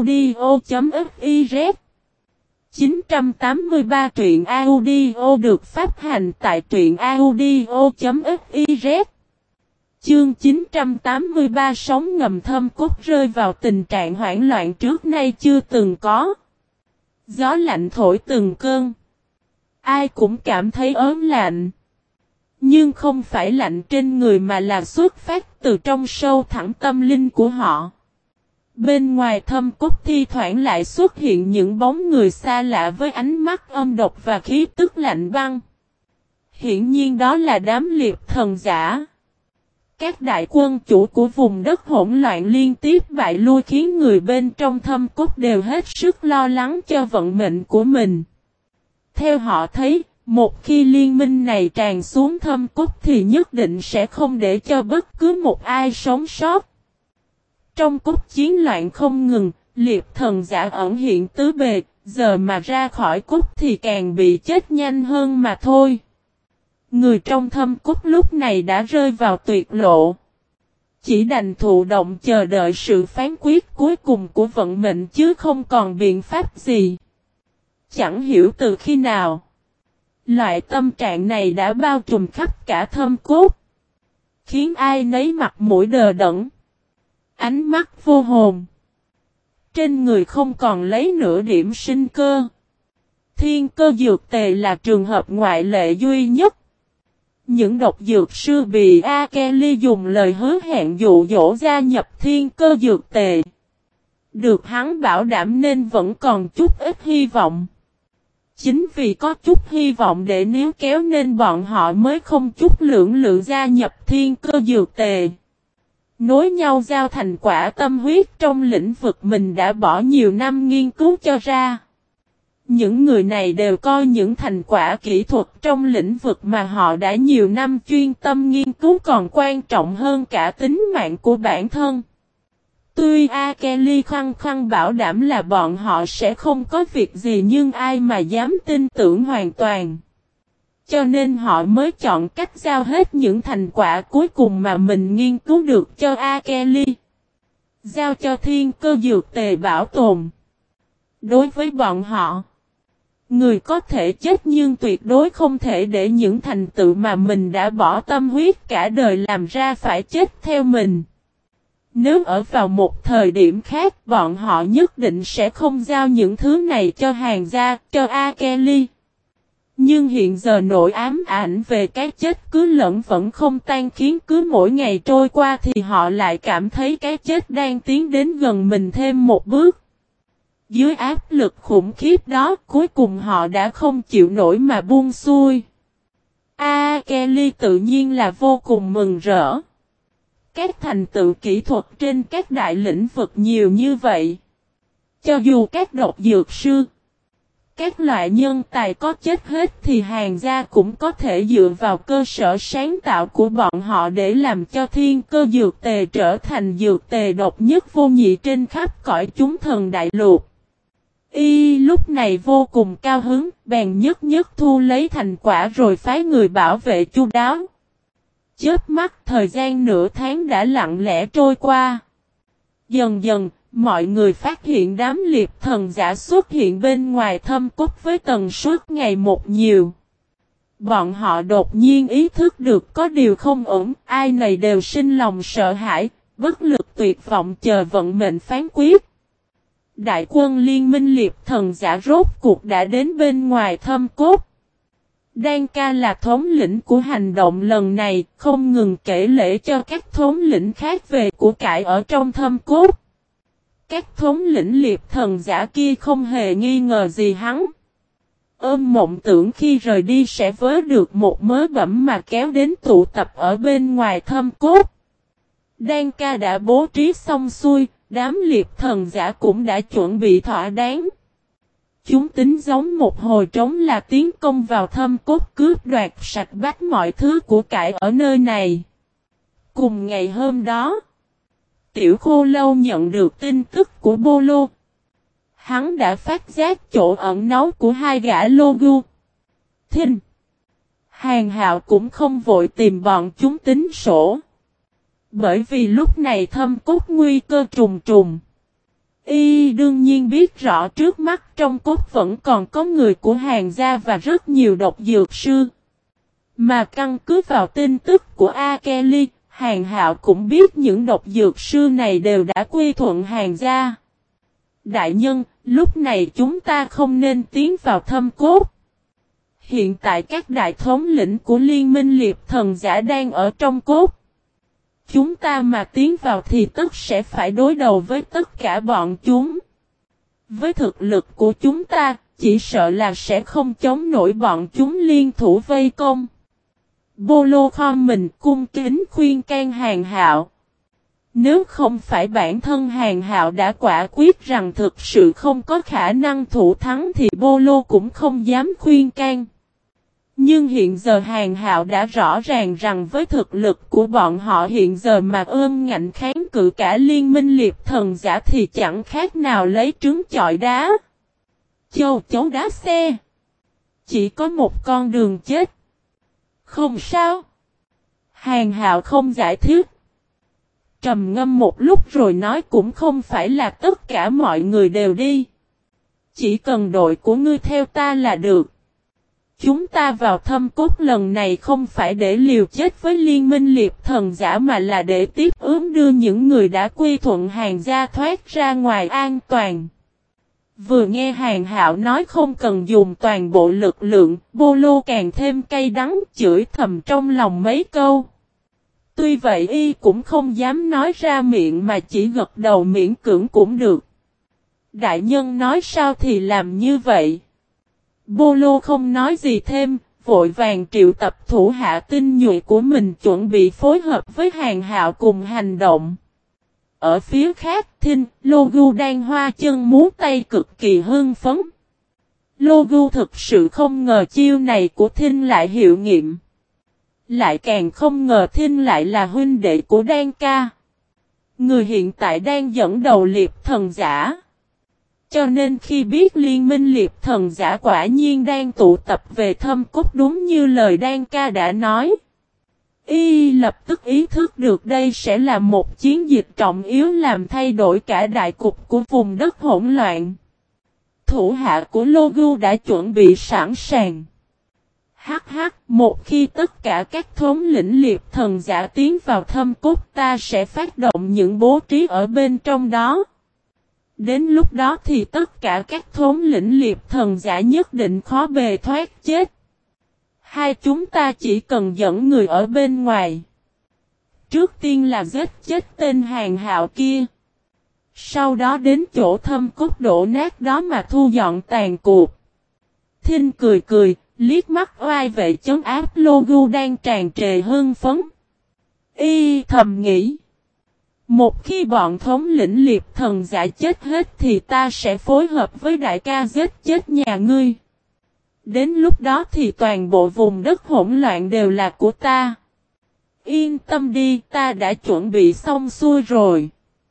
audio.fiz 983 truyện audio được phát hành tại truyện audio.fiz. Chương 983 sóng ngầm Thâm Cốt rơi vào tình trạng hoảng loạn trước nay chưa từng có. Gió lạnh thổi từng cơn. Ai cũng cảm thấy ớn lạnh. Nhưng không phải lạnh trên người mà là xuất phát từ trong sâu thẳm tâm linh của họ. Bên ngoài Thâm Cốt thi thoảng lại xuất hiện những bóng người xa lạ với ánh mắt âm độc và khí tức lạnh băng. Hiển nhiên đó là đám liệp thần giả. Các đại quân chủ của vùng đất hỗn loạn liên tiếp bại lui khiến người bên trong Thâm Cốt đều hết sức lo lắng cho vận mệnh của mình. Theo họ thấy, Một khi liên minh này tràn xuống thâm cốt thì nhất định sẽ không để cho bất cứ một ai sống sót. Trong cốt chiến loạn không ngừng, liệp thần giả ẩn hiện tứ bề, giờ mà ra khỏi cốt thì càng bị chết nhanh hơn mà thôi. Người trong thâm cốt lúc này đã rơi vào tuyệt lộ. Chỉ đành thụ động chờ đợi sự phán quyết cuối cùng của vận mệnh chứ không còn biện pháp gì. Chẳng hiểu từ khi nào. Loại tâm trạng này đã bao trùm khắp cả thâm cốt. Khiến ai nấy mặt mũi đờ đẫn. Ánh mắt vô hồn. Trên người không còn lấy nửa điểm sinh cơ. Thiên cơ dược tề là trường hợp ngoại lệ duy nhất. Những độc dược sư bị A Kelly dùng lời hứa hẹn dụ dỗ gia nhập thiên cơ dược tề. Được hắn bảo đảm nên vẫn còn chút ít hy vọng. Chính vì có chút hy vọng để níu kéo nên bọn họ mới không chút lưỡng lự gia nhập thiên cơ dược tề. Nối nhau giao thành quả tâm huyết trong lĩnh vực mình đã bỏ nhiều năm nghiên cứu cho ra. Những người này đều coi những thành quả kỹ thuật trong lĩnh vực mà họ đã nhiều năm chuyên tâm nghiên cứu còn quan trọng hơn cả tính mạng của bản thân. Tuy A Kelly khăng khăng bảo đảm là bọn họ sẽ không có việc gì nhưng ai mà dám tin tưởng hoàn toàn. Cho nên họ mới chọn cách giao hết những thành quả cuối cùng mà mình nghiên cứu được cho A Kelly. Giao cho thiên cơ dược tề bảo tồn. Đối với bọn họ, người có thể chết nhưng tuyệt đối không thể để những thành tựu mà mình đã bỏ tâm huyết cả đời làm ra phải chết theo mình. Nếu ở vào một thời điểm khác, bọn họ nhất định sẽ không giao những thứ này cho hàng gia, cho A Kelly. Nhưng hiện giờ nỗi ám ảnh về cái chết cứ lẫn vẫn không tan khiến cứ mỗi ngày trôi qua thì họ lại cảm thấy cái chết đang tiến đến gần mình thêm một bước. Dưới áp lực khủng khiếp đó, cuối cùng họ đã không chịu nổi mà buông xuôi. A Kelly tự nhiên là vô cùng mừng rỡ. Các thành tựu kỹ thuật trên các đại lĩnh vực nhiều như vậy. Cho dù các độc dược sư, các loại nhân tài có chết hết thì hàng gia cũng có thể dựa vào cơ sở sáng tạo của bọn họ để làm cho thiên cơ dược tề trở thành dược tề độc nhất vô nhị trên khắp cõi chúng thần đại lục. Y lúc này vô cùng cao hứng, bèn nhất thu lấy thành quả rồi phái người bảo vệ chu đáo. Chớp mắt thời gian nửa tháng đã lặng lẽ trôi qua. Dần dần, mọi người phát hiện đám liệp thần giả xuất hiện bên ngoài thâm cốt với tần suất ngày một nhiều. Bọn họ đột nhiên ý thức được có điều không ổn, ai nấy đều sinh lòng sợ hãi, bất lực tuyệt vọng chờ vận mệnh phán quyết. Đại quân liên minh liệp thần giả rốt cuộc đã đến bên ngoài thâm cốt. Đan ca là thống lĩnh của hành động lần này, không ngừng kể lễ cho các thống lĩnh khác về của cải ở trong thâm cốt. Các thống lĩnh liệp thần giả kia không hề nghi ngờ gì hắn. Ôm mộng tưởng khi rời đi sẽ vớ được một mớ bẩm mà kéo đến tụ tập ở bên ngoài thâm cốt. Đan ca đã bố trí xong xuôi, đám liệp thần giả cũng đã chuẩn bị thỏa đáng. Chúng tính giống một hồi trống là tiến công vào thâm cốt cướp đoạt sạch bách mọi thứ của cải ở nơi này. Cùng ngày hôm đó, Tiểu Khô Lâu nhận được tin tức của Bô Lô. Hắn đã phát giác chỗ ẩn náu của hai gã Logu. Thinh, Hàng Hạo cũng không vội tìm bọn chúng tính sổ. Bởi vì lúc này thâm cốt nguy cơ trùng trùng. Y đương nhiên biết rõ trước mắt trong cốt vẫn còn có người của hàng gia và rất nhiều độc dược sư. Mà căn cứ vào tin tức của A Kelly, Hàng Hạo cũng biết những độc dược sư này đều đã quy thuận hàng gia. Đại nhân, lúc này chúng ta không nên tiến vào thâm cốt. Hiện tại các đại thống lĩnh của liên minh liệp thần giả đang ở trong cốt. Chúng ta mà tiến vào thì tất sẽ phải đối đầu với tất cả bọn chúng. Với thực lực của chúng ta, chỉ sợ là sẽ không chống nổi bọn chúng liên thủ vây công. Bô Lô khom mình cung kính khuyên can Hàng Hạo. Nếu không phải bản thân Hàng Hạo đã quả quyết rằng thực sự không có khả năng thủ thắng thì Bô Lô cũng không dám khuyên can. Nhưng hiện giờ Hàn Hạo đã rõ ràng rằng với thực lực của bọn họ hiện giờ mà ôm ngạnh kháng cự cả liên minh liệp thần giả thì chẳng khác nào lấy trứng chọi đá. Châu chấu đá xe. Chỉ có một con đường chết. Không sao. Hàn Hạo không giải thích. Trầm ngâm một lúc rồi nói cũng không phải là tất cả mọi người đều đi. Chỉ cần đội của ngươi theo ta là được. Chúng ta vào thâm cốt lần này không phải để liều chết với liên minh liệp thần giả mà là để tiếp ứng đưa những người đã quy thuận Hàn gia thoát ra ngoài an toàn. Vừa nghe Hàn Hạo nói không cần dùng toàn bộ lực lượng, Bô Lô càng thêm cay đắng chửi thầm trong lòng mấy câu. Tuy vậy y cũng không dám nói ra miệng mà chỉ gật đầu miễn cưỡng cũng được. Đại nhân nói sao thì làm như vậy. Bô Lô không nói gì thêm, vội vàng triệu tập thủ hạ tinh nhuệ của mình chuẩn bị phối hợp với Hàn Hạo cùng hành động. Ở phía khác, Thinh, Logu đang hoa chân múa tay cực kỳ hưng phấn. Logu thực sự không ngờ chiêu này của Thinh lại hiệu nghiệm. Lại càng không ngờ Thinh lại là huynh đệ của Đan Ca. Người hiện tại đang dẫn đầu liệp thần giả. Cho nên khi biết liên minh liệp thần giả quả nhiên đang tụ tập về thâm cốt đúng như lời Đan Ca đã nói. Y lập tức ý thức được đây sẽ là một chiến dịch trọng yếu làm thay đổi cả đại cục của vùng đất hỗn loạn. Thủ hạ của Logu đã chuẩn bị sẵn sàng. Một khi tất cả các thống lĩnh liệp thần giả tiến vào thâm cốt ta sẽ phát động những bố trí ở bên trong đó. Đến lúc đó thì tất cả các thống lĩnh liệp thần giả nhất định khó bề thoát chết. Hai chúng ta chỉ cần dẫn người ở bên ngoài. Trước tiên là giết chết tên Hàn Hạo kia. Sau đó đến chỗ thâm cốt đổ nát đó mà thu dọn tàn cuộc. Thinh cười cười, liếc mắt oai vệ trấn áp Logu đang tràn trề hưng phấn. Y thầm nghĩ. Một khi bọn thống lĩnh liệp thần giả chết hết thì ta sẽ phối hợp với đại ca giết chết nhà ngươi. Đến lúc đó thì toàn bộ vùng đất hỗn loạn đều là của ta. Yên tâm đi, ta đã chuẩn bị xong xuôi rồi.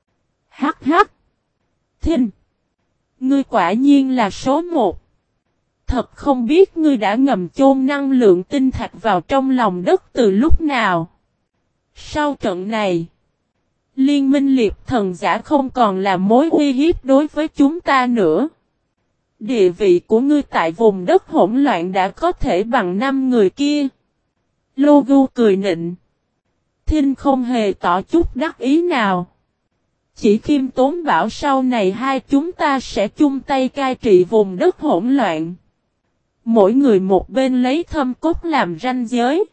Thinh. Ngươi quả nhiên là số một. Thật không biết ngươi đã ngầm chôn năng lượng tinh thạch vào trong lòng đất từ lúc nào. Sau trận này, liên minh liệp thần giả không còn là mối uy hiếp đối với chúng ta nữa. Địa vị của ngươi tại vùng đất hỗn loạn đã có thể bằng 5 người kia. Logu cười nịnh. Thinh không hề tỏ chút đắc ý nào. Chỉ khiêm tốn bảo sau này hai chúng ta sẽ chung tay cai trị vùng đất hỗn loạn. Mỗi người một bên lấy thâm cốt làm ranh giới.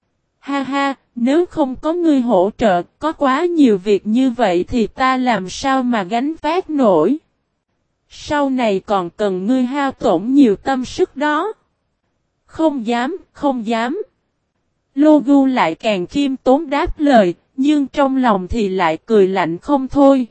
Nếu không có ngươi hỗ trợ, có quá nhiều việc như vậy thì ta làm sao mà gánh vác nổi. Sau này còn cần ngươi hao tổn nhiều tâm sức đó. Không dám. Logu lại càng khiêm tốn đáp lời, nhưng trong lòng thì lại cười lạnh không thôi.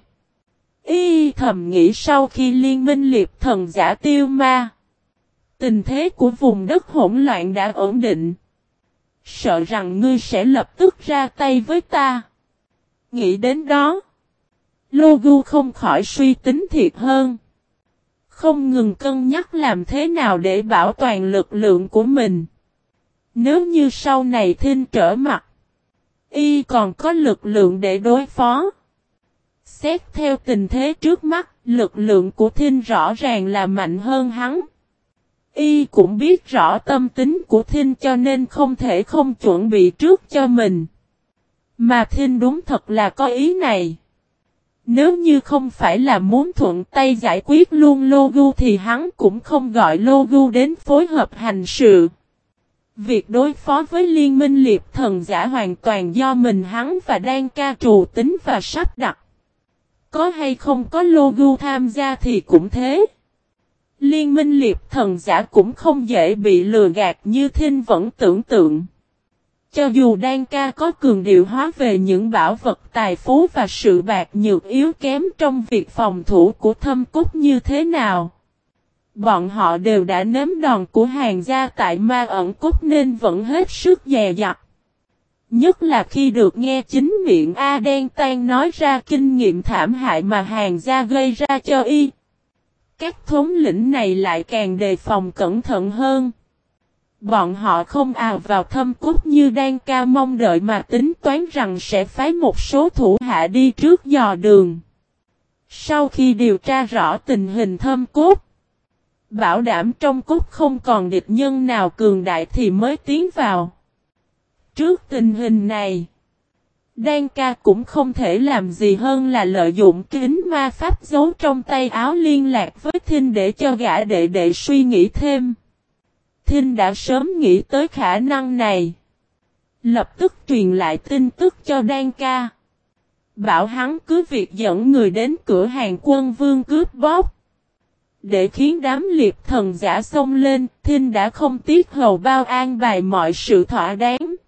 Y thầm nghĩ sau khi liên minh liệp thần giả tiêu ma, tình thế của vùng đất hỗn loạn đã ổn định. Sợ rằng ngươi sẽ lập tức ra tay với ta. Nghĩ đến đó, Logu không khỏi suy tính thiệt hơn. Không ngừng cân nhắc làm thế nào để bảo toàn lực lượng của mình. Nếu như sau này Thinh trở mặt, y còn có lực lượng để đối phó. Xét theo tình thế trước mắt, lực lượng của Thinh rõ ràng là mạnh hơn hắn. Y cũng biết rõ tâm tính của Thinh cho nên không thể không chuẩn bị trước cho mình. Mà Thinh đúng thật là có ý này. Nếu như không phải là muốn thuận tay giải quyết luôn Logu thì hắn cũng không gọi Logu đến phối hợp hành sự. Việc đối phó với liên minh liệp thần giả hoàn toàn do mình hắn và Đan Ca trù tính và sắp đặt. Có hay không có Logu tham gia thì cũng thế. Liên minh liệp thần giả cũng không dễ bị lừa gạt như Thinh vẫn tưởng tượng. Cho dù Đan Ca có cường điệu hóa về những bảo vật tài phú và sự bạc nhược yếu kém trong việc phòng thủ của thâm cốt như thế nào, Bọn họ đều đã nếm đòn của Hàn gia tại Ma Ẩn Cốt nên vẫn hết sức dè dặt. Nhất là khi được nghe chính miệng A Đen Tang nói ra kinh nghiệm thảm hại mà Hàn gia gây ra cho y. Các thống lĩnh này lại càng đề phòng cẩn thận hơn. Bọn họ không ào vào thâm cốt như Đan Ca mong đợi mà tính toán rằng sẽ phái một số thủ hạ đi trước dò đường. Sau khi điều tra rõ tình hình thâm cốt, bảo đảm trong cốt không còn địch nhân nào cường đại thì mới tiến vào. Trước tình hình này, Đan Ca cũng không thể làm gì hơn là lợi dụng kính ma pháp giấu trong tay áo liên lạc với Thinh để cho gã đệ đệ suy nghĩ thêm. Thinh đã sớm nghĩ tới khả năng này. Lập tức truyền lại tin tức cho Đan Ca. Bảo hắn cứ việc dẫn người đến cửa hàng Quân Vương cướp bóc. Để khiến đám liệt thần giả xông lên, Thinh đã không tiếc hầu bao an bài mọi sự thỏa đáng.